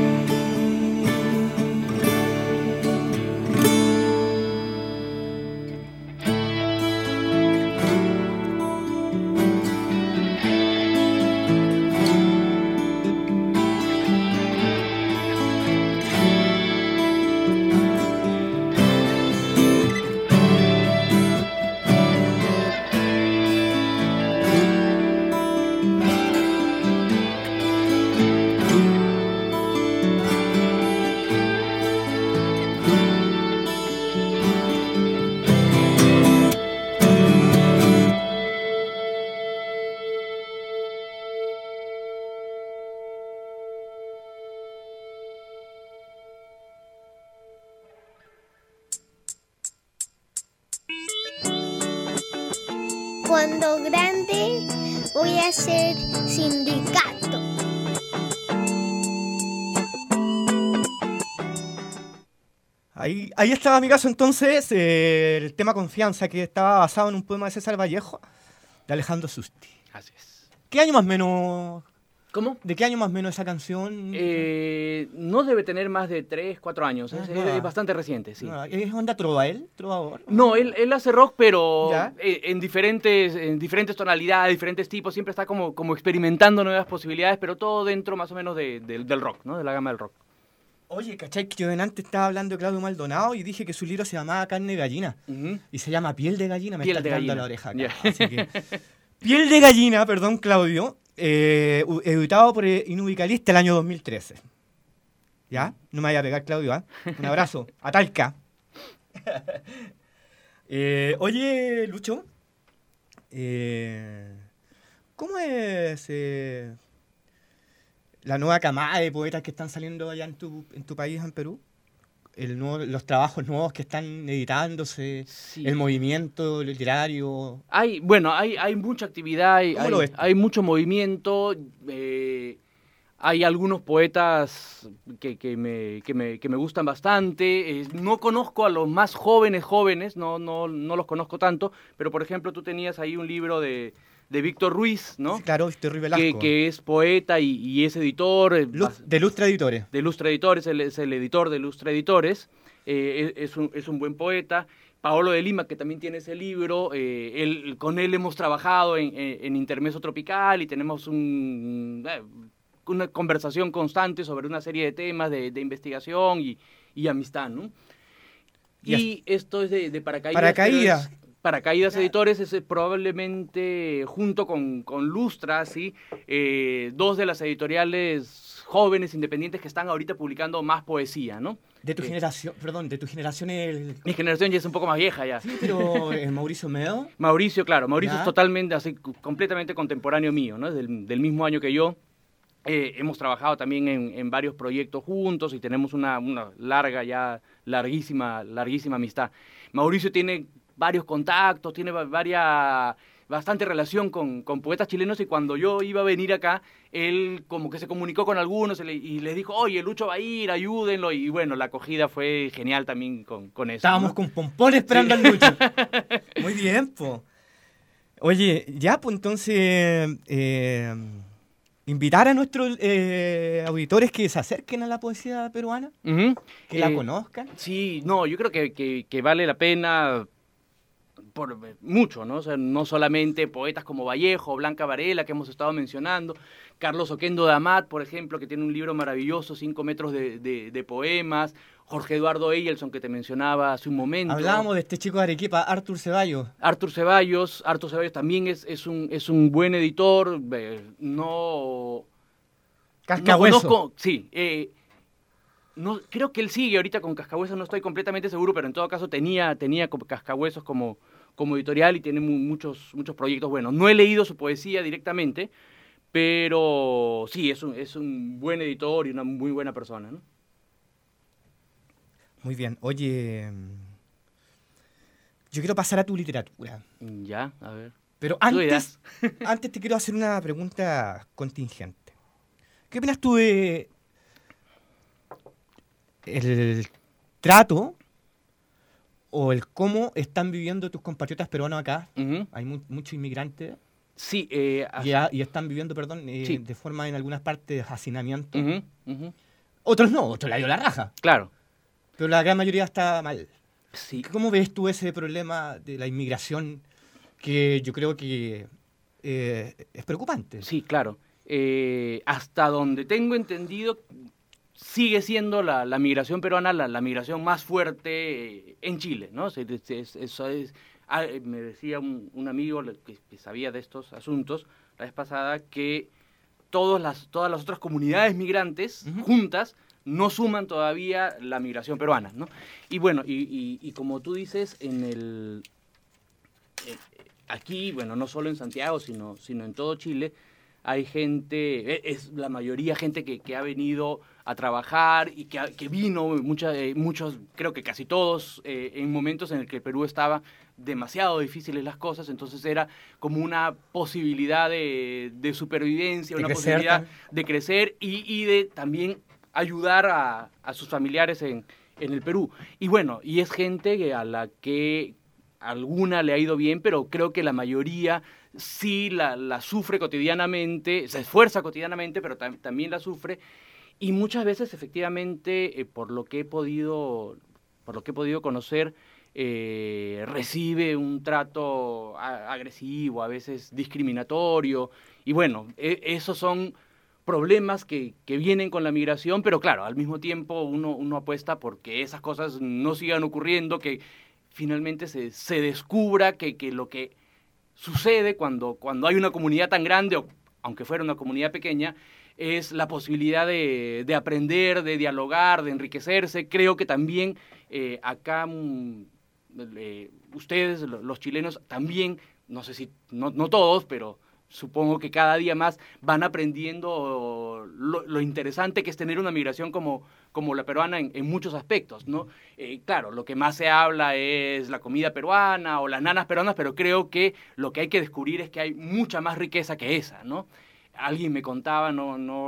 Cuando grande voy a ser sindicato. Ahí estaba mi caso entonces, el tema Confianza, que estaba basado en un poema de César Vallejo, de Alejandro Susti. Así es. ¿Qué año más o menos? ¿Cómo? ¿De qué año más o menos esa canción? No debe tener más de 3, 4 años. Es bastante reciente, sí. ¿Es onda trova él? ¿Trovador? No, él hace rock, pero ¿Ya? en diferentes tonalidades, diferentes tipos. Siempre está como experimentando nuevas posibilidades, pero todo dentro más o menos del rock, ¿no? De la gama del rock. Oye, ¿cachai? Que yo delante estaba hablando de Claudio Maldonado y dije que su libro se llamaba Carne de Gallina. Ujú. Y se llama Piel de Gallina, me Piel está de entrando a gallina. la oreja acá. Ya. Así que, Piel de Gallina, perdón, Claudio, editado por Inubicalista el año 2013. ¿Ya? No me vaya a pegar, Claudio, ¿ah? Un abrazo. A Talca. Oye, Lucho, ¿cómo es la nueva camada de poetas que están saliendo allá en tu país, en Perú? Los trabajos nuevos que están editándose, Sí. el movimiento literario. Hay mucha actividad, ¿Cómo lo ves? hay mucho movimiento. Hay algunos poetas que me gustan bastante. No conozco a los más jóvenes, no los conozco tanto, pero por ejemplo tú tenías ahí un libro de Víctor Ruiz, ¿no? Sí, claro, Víctor Ruiz Velasco. Que es poeta y es editor. De Lustra Editores. De Lustra Editores, él es el editor de Lustra Editores. Es un buen poeta. Paolo de Lima, que también tiene ese libro, con él hemos trabajado en Intermezzo Tropical y tenemos una conversación constante sobre una serie de temas de investigación y amistad, ¿no? Y esto es de Paracaídas. Paracaídas Editores es probablemente, junto con Lustra, ¿sí? Dos de las editoriales jóvenes independientes que están ahorita publicando más poesía, ¿no? De tu generación, perdón, de tu generación Mi generación ya es un poco más vieja ya. Sí, pero Mauricio Medo. Mauricio, claro, Mauricio ¿Ya? es totalmente, así, completamente contemporáneo mío, ¿no? Es del mismo año que yo. Hemos trabajado también en varios proyectos juntos y tenemos una larguísima amistad. Mauricio tiene varios contactos, tiene bastante relación con poetas chilenos, y cuando yo iba a venir acá, él como que se comunicó con algunos y les dijo, oye, Lucho va a ir, ayúdenlo, y bueno, la acogida fue genial también con eso. Estábamos, ¿no?, con pompones esperando al Lucho. Muy bien, po. Oye, ya, pues entonces, invitar a nuestros auditores que se acerquen a la poesía peruana, que la conozcan. Sí, no, yo creo que vale la pena por mucho, ¿no? O sea, no solamente poetas como Vallejo, Blanca Varela, que hemos estado mencionando, Carlos Oquendo de Amat, por ejemplo, que tiene un libro maravilloso, 5 metros de poemas, Jorge Eduardo Eyelson, que te mencionaba hace un momento. Hablábamos de este chico de Arequipa, Artur Ceballos. Artur Ceballos también es un buen editor, Cascahueso. No conozco, sí, no, creo que él sigue ahorita con Cascahuesos, no estoy completamente seguro, pero en todo caso tenía Cascahuesos como editorial y tiene muchos proyectos buenos. No he leído su poesía directamente, pero sí, es un buen editor y una muy buena persona, ¿no? Muy bien. Oye, yo quiero pasar a tu literatura. Ya, a ver. Pero antes te quiero hacer una pregunta contingente. ¿Qué opinas tú de el trato o el cómo están viviendo tus compatriotas peruanos acá? Hay muchos inmigrantes. Sí, y están viviendo, sí, de forma en algunas partes de hacinamiento. Uh-huh. Otros no, otros la dio la raja. Claro. Pero la gran mayoría está mal. Sí. ¿Cómo ves tú ese problema de la inmigración que yo creo que es preocupante? Sí, claro. Hasta donde tengo entendido, sigue siendo la migración peruana la migración más fuerte en Chile, ¿no? Eso es, me decía un amigo que sabía de estos asuntos la vez pasada que todas las otras comunidades migrantes juntas no suman todavía la migración peruana, ¿no? Y bueno, y como tú dices, aquí, bueno, no solo en Santiago, sino en todo Chile, hay gente, es la mayoría gente que ha venido a trabajar y que vino, muchos, creo que casi todos, en momentos en el que el Perú estaba demasiado difíciles las cosas, entonces era como una posibilidad de supervivencia, una posibilidad de crecer y de también ayudar a sus familiares en el Perú. Y bueno, y es gente a la que alguna le ha ido bien, pero creo que la mayoría sí la sufre cotidianamente, se esfuerza cotidianamente, pero también la sufre, y muchas veces efectivamente, por lo que he podido conocer, recibe un trato agresivo, a veces discriminatorio, y bueno, esos son problemas que vienen con la migración, pero claro, al mismo tiempo uno apuesta porque esas cosas no sigan ocurriendo, que finalmente se descubra que lo que sucede cuando hay una comunidad tan grande, o aunque fuera una comunidad pequeña, es la posibilidad de aprender, de dialogar, de enriquecerse. Creo que también acá ustedes, los chilenos, también, no sé si, no todos, pero supongo que cada día más van aprendiendo lo interesante que es tener una migración como la peruana en muchos aspectos, ¿no? Claro, lo que más se habla es la comida peruana o las nanas peruanas, pero creo que lo que hay que descubrir es que hay mucha más riqueza que esa, ¿no? Alguien me contaba, no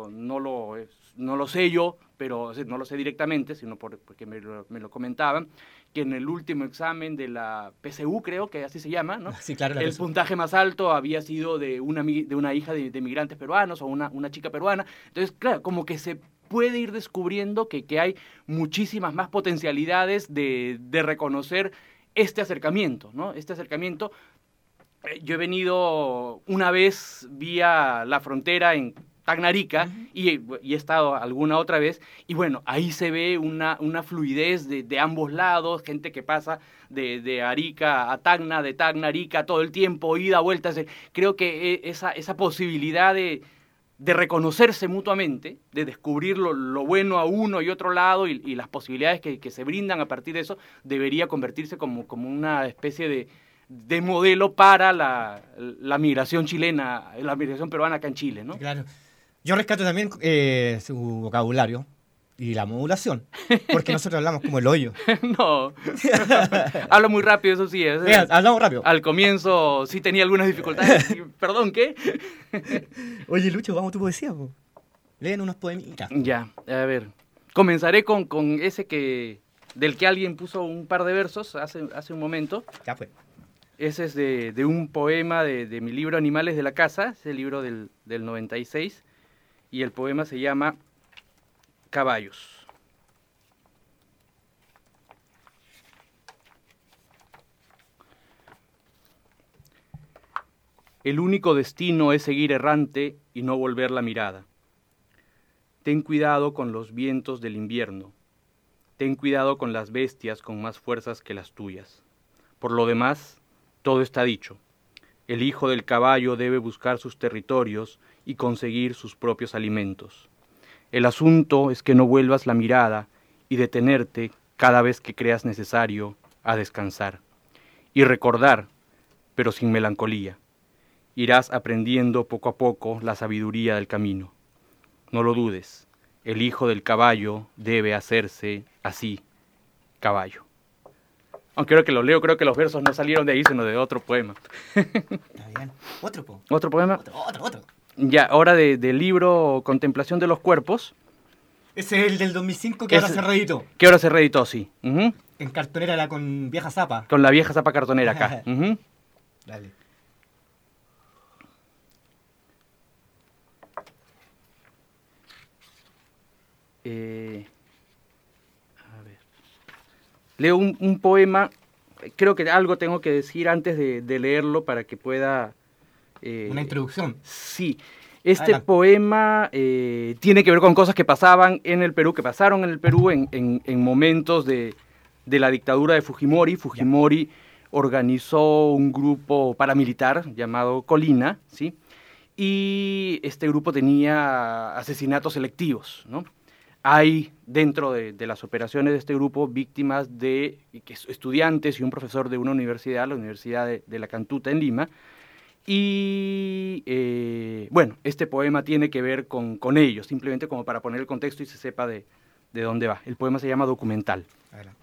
lo sé yo, pero no lo sé directamente, sino porque me lo comentaban, que en el último examen de la PSU, creo que así se llama, ¿no? Sí, claro, el puntaje más alto había sido de una hija de migrantes peruanos o una chica peruana. Entonces, claro, como que se puede ir descubriendo que hay muchísimas más potencialidades de reconocer este acercamiento, ¿no? Este acercamiento. Yo he venido una vez vía la frontera Tacna-Arica, y he estado alguna otra vez, y bueno, ahí se ve una fluidez de ambos lados, gente que pasa de Arica a Tacna, de Tacna a Arica todo el tiempo, ida, vuelta. Creo que esa posibilidad de reconocerse mutuamente, de descubrir lo bueno a uno y otro lado y las posibilidades que se brindan a partir de eso, debería convertirse como una especie de modelo para la migración chilena, la migración peruana acá en Chile, ¿no? Claro. Yo rescato también su vocabulario y la modulación, porque nosotros hablamos como el hoyo. No, hablo muy rápido, eso sí. Hablamos rápido. Al comienzo sí tenía algunas dificultades. Perdón, ¿qué? Oye, Lucho, vamos a tu poesía, po. Leen unos poemitas. Ya, a ver. Comenzaré con ese del que alguien puso un par de versos hace un momento. Ya fue. Ese es de un poema de mi libro Animales de la Casa, ese libro del 96, y el poema se llama Caballos. El único destino es seguir errante y no volver la mirada. Ten cuidado con los vientos del invierno. Ten cuidado con las bestias con más fuerzas que las tuyas. Por lo demás, todo está dicho. El hijo del caballo debe buscar sus territorios y conseguir sus propios alimentos. El asunto es que no vuelvas la mirada y detenerte cada vez que creas necesario a descansar. Y recordar, pero sin melancolía. Irás aprendiendo poco a poco la sabiduría del camino. No lo dudes, el hijo del caballo debe hacerse así, caballo. Aunque ahora que lo leo, creo que los versos no salieron de ahí, sino de otro poema. Está bien. ¿Otro poema? Otro. Ya, ahora del libro Contemplación de los Cuerpos. Ese es el del 2005 que ahora se reeditó. Que ahora se reeditó, sí. Uh-huh. En cartonera con vieja zapa. Con la vieja zapa cartonera acá. Uh-huh. Dale. A ver. Leo un poema. Creo que algo tengo que decir antes de leerlo para que pueda... Una introducción. Sí. Este Adelante. poema tiene que ver con cosas que pasaban en el Perú, que pasaron en el Perú en momentos de la dictadura de Fujimori. Fujimori organizó un grupo paramilitar llamado Colina, ¿sí? Y este grupo tenía asesinatos selectivos, ¿no? Hay dentro de las operaciones de este grupo víctimas de estudiantes y un profesor de una universidad, la Universidad de La Cantuta en Lima. Y bueno, este poema tiene que ver con ellos, simplemente como para poner el contexto y se sepa de dónde va. El poema se llama Documental. Adelante.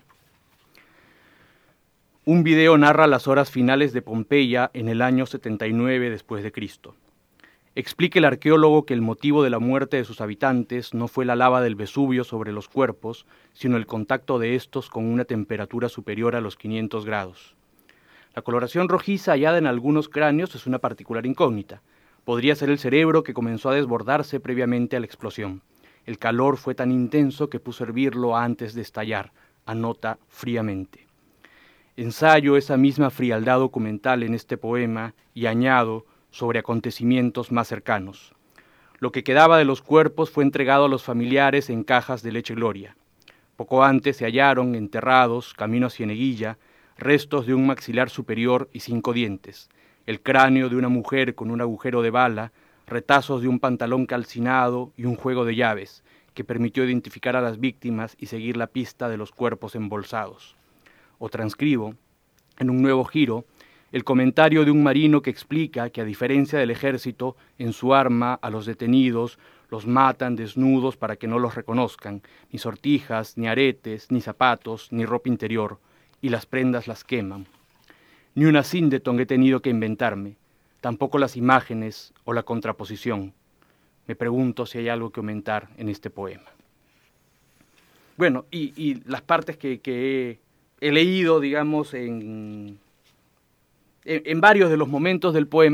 Un video narra las horas finales de Pompeya en el año 79 después de Cristo. Explica el arqueólogo que el motivo de la muerte de sus habitantes no fue la lava del Vesubio sobre los cuerpos, sino el contacto de estos con una temperatura superior a los 500 grados. La coloración rojiza hallada en algunos cráneos es una particular incógnita. Podría ser el cerebro que comenzó a desbordarse previamente a la explosión. El calor fue tan intenso que puso a hervirlo antes de estallar, anota fríamente. Ensayo esa misma frialdad documental en este poema y añado sobre acontecimientos más cercanos. Lo que quedaba de los cuerpos fue entregado a los familiares en cajas de leche Gloria. Poco antes se hallaron enterrados, camino a Cieneguilla, restos de un maxilar superior y 5 dientes, el cráneo de una mujer con un agujero de bala, retazos de un pantalón calcinado y un juego de llaves, que permitió identificar a las víctimas y seguir la pista de los cuerpos embolsados. O transcribo, en un nuevo giro, el comentario de un marino que explica que, a diferencia del ejército, en su arma a los detenidos los matan desnudos para que no los reconozcan, ni sortijas, ni aretes, ni zapatos, ni ropa interior, y las prendas las queman. Ni una síndeton he tenido que inventarme, tampoco las imágenes o la contraposición. Me pregunto si hay algo que aumentar en este poema. Bueno, y las partes que he leído, digamos, en varios de los momentos del poema,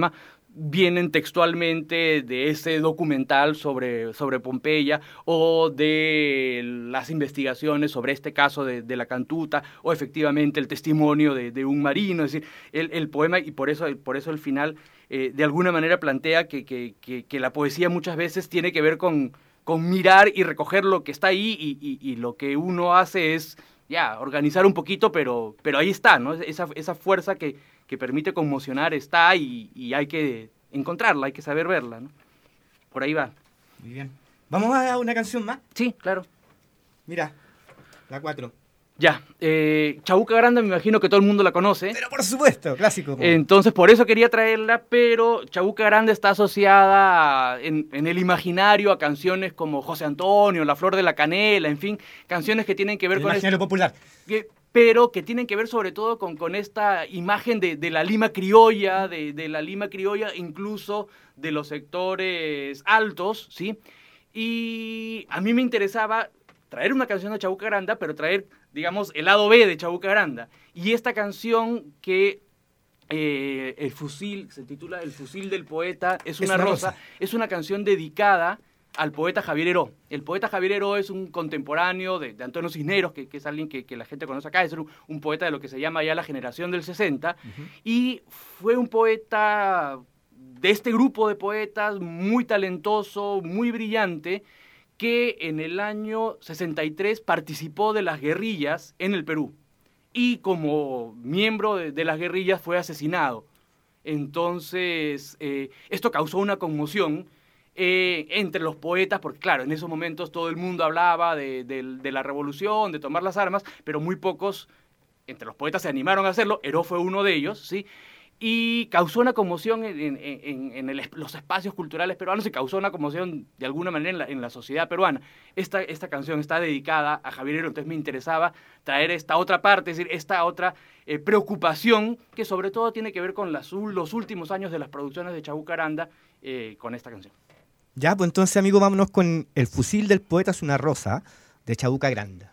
vienen textualmente de ese documental sobre Pompeya o de las investigaciones sobre este caso de la Cantuta o efectivamente el testimonio de un marino. Es decir, el poema, y por eso el final de alguna manera plantea que la poesía muchas veces tiene que ver con mirar y recoger lo que está ahí y lo que uno hace es organizar un poquito, pero ahí está, ¿no? Esa fuerza que permite conmocionar está y hay que encontrarla, hay que saber verla, ¿no? Por ahí va. Muy bien. ¿Vamos a una canción más? Sí, claro. Mira, la 4. Ya, Chabuca Granda me imagino que todo el mundo la conoce. Pero por supuesto, clásico. Entonces por eso quería traerla, pero Chabuca Granda está asociada en el imaginario a canciones como José Antonio, La Flor de la Canela, en fin, canciones que tienen que ver el con... imaginario popular. Pero que tienen que ver sobre todo con esta imagen de la Lima criolla, de la Lima criolla, incluso de los sectores altos, ¿sí? Y a mí me interesaba traer una canción de Chabuca Granda, pero traer, digamos, el lado B de Chabuca Granda. Y esta canción que El Fusil, se titula El Fusil del Poeta, es una rosa, es una canción dedicada al poeta Javier Heró. El poeta Javier Heró es un contemporáneo de Antonio Cisneros, que es alguien que la gente conoce acá, es un poeta de lo que se llama ya la generación del 60, y fue un poeta de este grupo de poetas muy talentoso, muy brillante, que en el año 63 participó de las guerrillas en el Perú, y como miembro de las guerrillas fue asesinado. Entonces, esto causó una conmoción entre los poetas, porque claro, en esos momentos todo el mundo hablaba de la revolución, de tomar las armas, pero muy pocos entre los poetas se animaron a hacerlo. Heró fue uno de ellos, ¿sí? Y causó una conmoción en los espacios culturales peruanos y causó una conmoción de alguna manera en la sociedad peruana. Esta canción está dedicada a Javier Heró, entonces me interesaba traer esta otra parte, es decir, esta otra preocupación que sobre todo tiene que ver con los últimos años de las producciones de Chabuca Granda con esta canción. Ya, pues entonces, amigo, vámonos con El Fusil del Poeta es una rosa, de Chabuca Granda.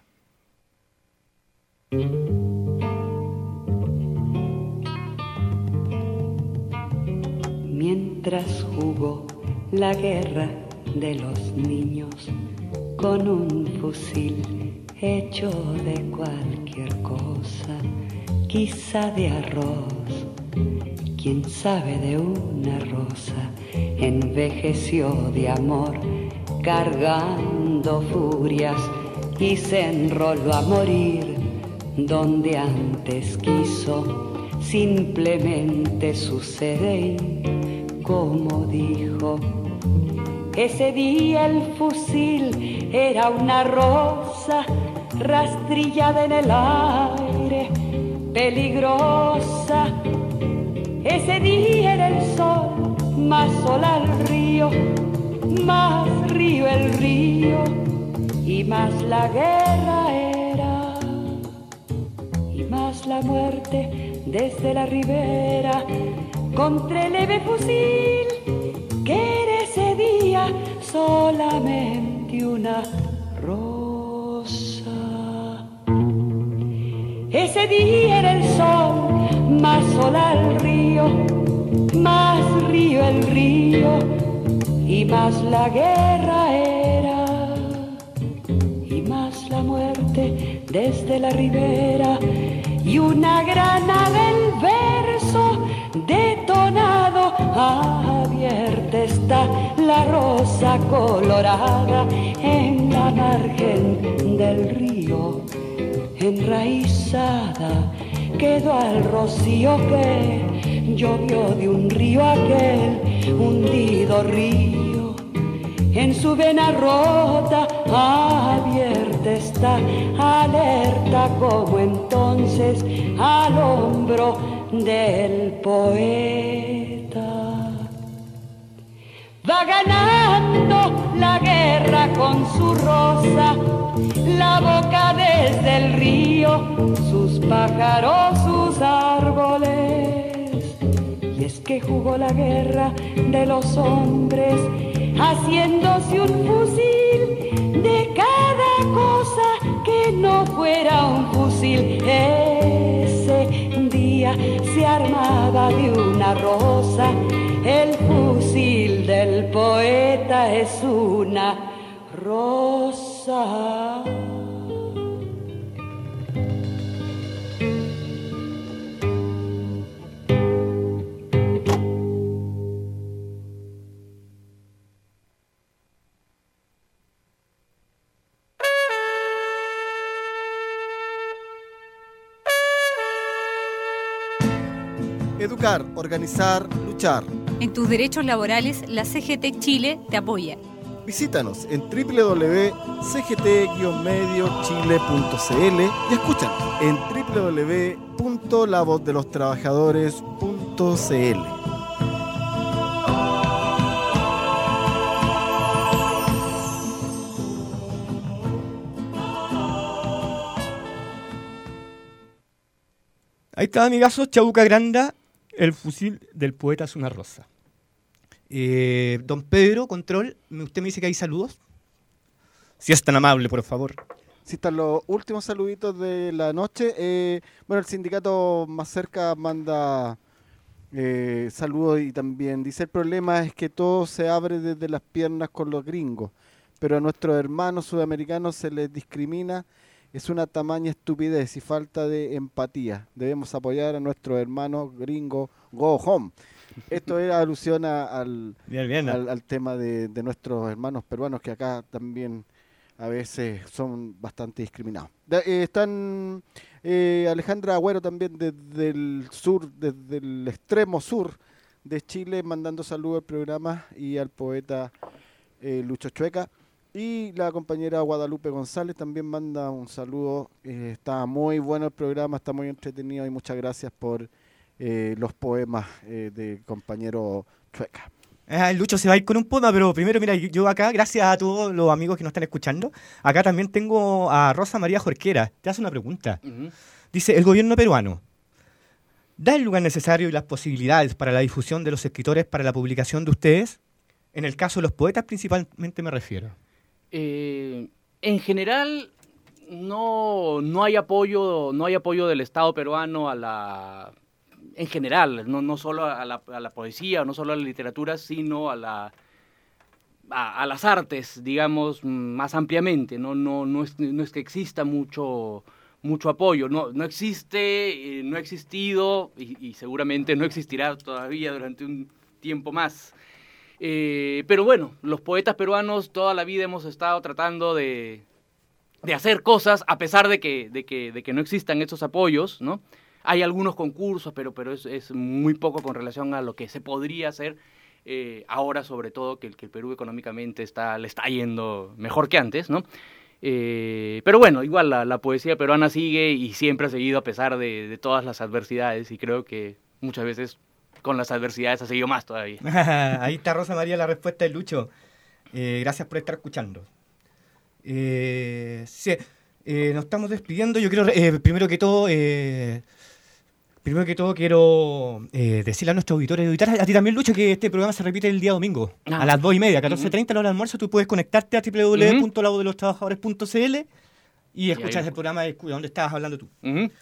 Mientras jugó la guerra de los niños con un fusil hecho de cualquier cosa, quizá de arroz, quién sabe de una rosa, envejeció de amor, cargando furias y se enroló a morir donde antes quiso. Simplemente sucede como dijo. Ese día el fusil era una rosa rastrillada en el aire, peligrosa. Ese día era el sol, más sol al río, más río el río, y más la guerra era, y más la muerte desde la ribera, contra el leve fusil, que era ese día solamente una rosa. Ese día era el sol, más sol al río, más río el río, y más la guerra era, y más la muerte desde la ribera, y una granada el verso detonado. Abierta está la rosa colorada en la margen del río, enraizada quedó al rocío que llovió de un río aquel hundido río. En su vena rota abierta está, alerta como entonces al hombro del poeta. Va ganando la guerra con su rosa, la boca desde el río, sus pájaros, sus árboles. Y es que jugó la guerra de los hombres, haciéndose un fusil de cada cosa que no fuera un fusil. Ese día se armaba de una rosa, el poeta es una rosa. Educar, organizar, luchar. En tus derechos laborales, la CGT Chile te apoya. Visítanos en www.cgt-mediochile.cl y escúchanos en www.lavozdelostrabajadores.cl. Ahí está, amigazo, Chabuca Granda, el fusil del poeta es una rosa. Don Pedro, control, usted me dice que hay saludos. Si es tan amable, por favor. Sí, están los últimos saluditos de la noche. Bueno, el sindicato más cerca manda saludos y también dice: el problema es que todo se abre desde las piernas con los gringos, pero a nuestros hermanos sudamericanos se les discrimina. Es una tamaña estupidez y falta de empatía. Debemos apoyar a nuestros hermanos gringos. Go home. Esto era alusión al tema de nuestros hermanos peruanos, que acá también a veces son bastante discriminados. Están Alejandra Agüero también desde el sur, desde el extremo sur de Chile, mandando saludos al programa y al poeta Lucho Chueca. Y la compañera Guadalupe González también manda un saludo. Está muy bueno el programa, está muy entretenido y muchas gracias por los poemas de compañero Chueca. El Lucho se va a ir con un poema, pero primero, mira, yo acá, gracias a todos los amigos que nos están escuchando, acá también tengo a Rosa María Jorquera. Te hace una pregunta. Dice: el gobierno peruano ¿da el lugar necesario y las posibilidades para la difusión de los escritores para la publicación de ustedes? En el caso de los poetas principalmente me refiero. En general no hay apoyo del Estado peruano en general, no solo a la poesía, no solo a la literatura, sino a las artes, digamos, más ampliamente. No es que exista mucho apoyo, no existe, no ha existido y seguramente no existirá todavía durante un tiempo más. Pero bueno, los poetas peruanos toda la vida hemos estado tratando de hacer cosas a pesar de que no existan estos apoyos, ¿no? Hay algunos concursos, pero es muy poco con relación a lo que se podría hacer ahora, sobre todo que el Perú económicamente le está yendo mejor que antes, ¿no? Pero bueno, igual la poesía peruana sigue y siempre ha seguido a pesar de todas las adversidades, y creo que muchas veces con las adversidades ha seguido más todavía. Ahí está, Rosa María, la respuesta de Lucho. Gracias por estar escuchando. Sí, nos estamos despidiendo. Yo quiero, primero que todo quiero decirle a nuestros auditores y auditoras, a ti también, Lucho, que este programa se repite el día domingo, a las 2:30, 14:30, a la hora del almuerzo. Tú puedes conectarte a www.lavozdelostrabajadores.cl y escuchar el programa donde estabas hablando tú.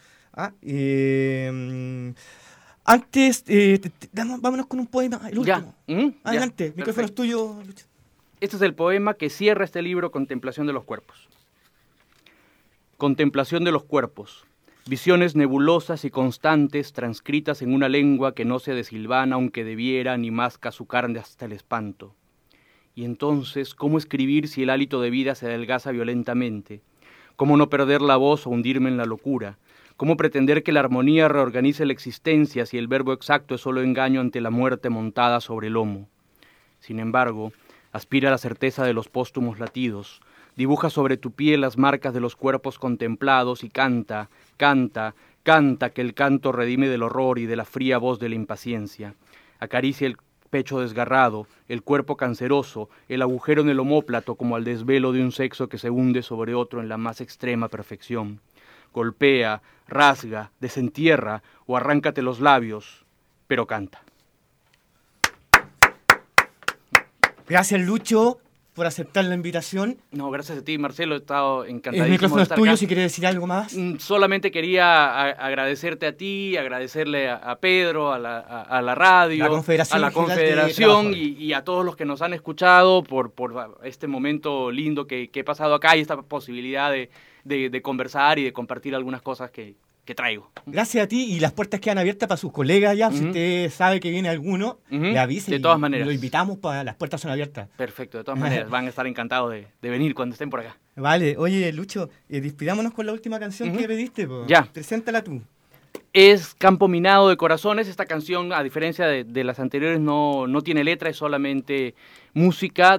Antes, vámonos con un poema, el último. Adelante, el micrófono es tuyo, Lucho. Este es el poema que cierra este libro, Contemplación de los Cuerpos. Contemplación de los cuerpos. Visiones nebulosas y constantes transcritas en una lengua que no se desilvana aunque debiera ni masca su carne hasta el espanto. Y entonces, ¿cómo escribir si el hálito de vida se adelgaza violentamente? ¿Cómo no perder la voz o hundirme en la locura? ¿Cómo pretender que la armonía reorganice la existencia si el verbo exacto es solo engaño ante la muerte montada sobre el lomo? Sin embargo, aspira a la certeza de los póstumos latidos, dibuja sobre tu piel las marcas de los cuerpos contemplados y canta, canta, canta, que el canto redime del horror y de la fría voz de la impaciencia. Acaricia el pecho desgarrado, el cuerpo canceroso, el agujero en el omóplato como al desvelo de un sexo que se hunde sobre otro en la más extrema perfección. Golpea, rasga, desentierra o arráncate los labios, pero canta. Gracias, Lucho. por aceptar la invitación. No, gracias a ti, Marcelo, he estado encantadísimo. El micrófono de es estar tuyo, acá. si quieres decir algo más. Solamente quería agradecerte a ti, agradecerle a Pedro, a la radio, La Confederación a la General de Confederación Trabajadores. y a todos los que nos han escuchado por este momento lindo que he pasado acá y esta posibilidad de conversar y de compartir algunas cosas que traigo. Gracias a ti, y las puertas quedan abiertas para sus colegas ya. Si usted sabe que viene alguno, le avise. De todas maneras. Lo invitamos, las puertas son abiertas. Perfecto, de todas maneras. Van a estar encantados de venir cuando estén por acá. Vale, oye, Lucho, despidámonos con la última canción que pediste. Ya. Preséntala tú. Es Campo Minado de Corazones. Esta canción, a diferencia de las anteriores, no tiene letra, es solamente música.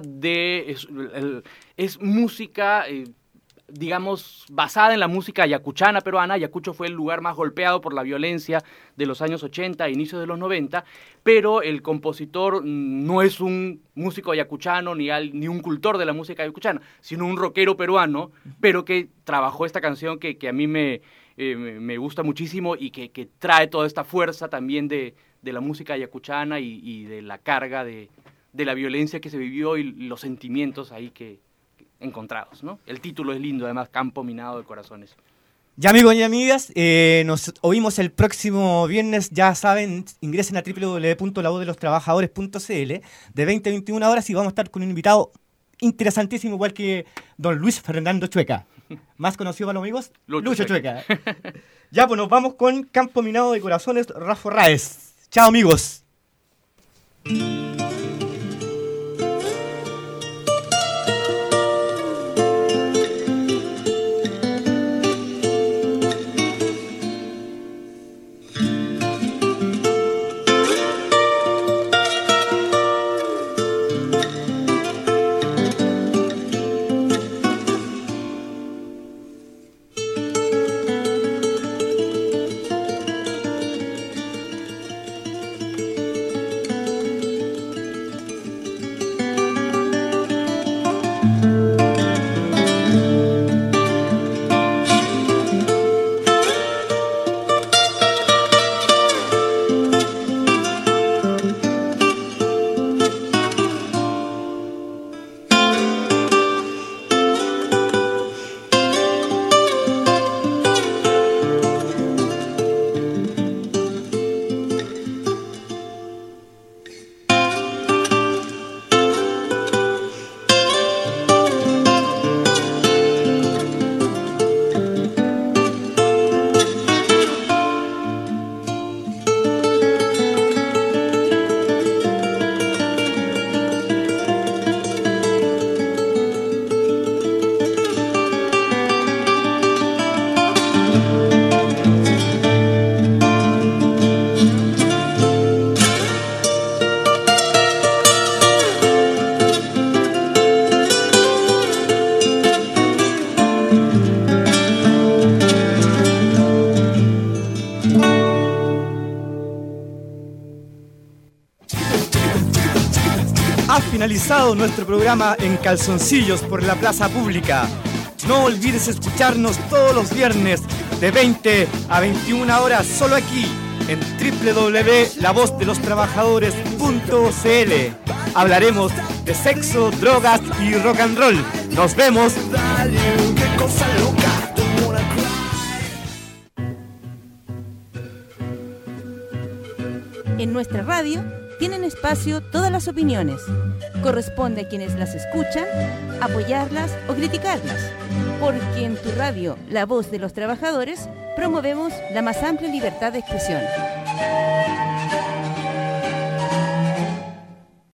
Es música... digamos, basada en la música ayacuchana peruana. Ayacucho fue el lugar más golpeado por la violencia de los años 80 e inicios de los 90, pero el compositor no es un músico ayacuchano ni un cultor de la música ayacuchana, sino un rockero peruano, pero que trabajó esta canción que a mí me gusta muchísimo y que trae toda esta fuerza también de la música ayacuchana y de la carga de la violencia que se vivió y los sentimientos ahí encontrados, ¿no? El título es lindo, además, Campo Minado de Corazones. Ya, amigos y amigas, nos oímos el próximo viernes. Ya saben, ingresen a www.lavozdelostrabajadores.cl de 20 a 21 horas y vamos a estar con un invitado interesantísimo, igual que don Luis Fernando Chueca, más conocido para los amigos, Lucho Chueca. Ya, pues nos vamos con Campo Minado de Corazones, Rafa Raez. Chao, amigos. Finalizado nuestro programa en Calzoncillos por la Plaza Pública. No olvides escucharnos todos los viernes de 20 a 21 horas solo aquí en www.lavozdelostrabajadores.cl. Hablaremos de sexo, drogas y rock and roll. Nos vemos. En nuestra radio tienen espacio todas las opiniones. Corresponde a quienes las escuchan apoyarlas o criticarlas, porque en tu radio, La Voz de los Trabajadores, promovemos la más amplia libertad de expresión.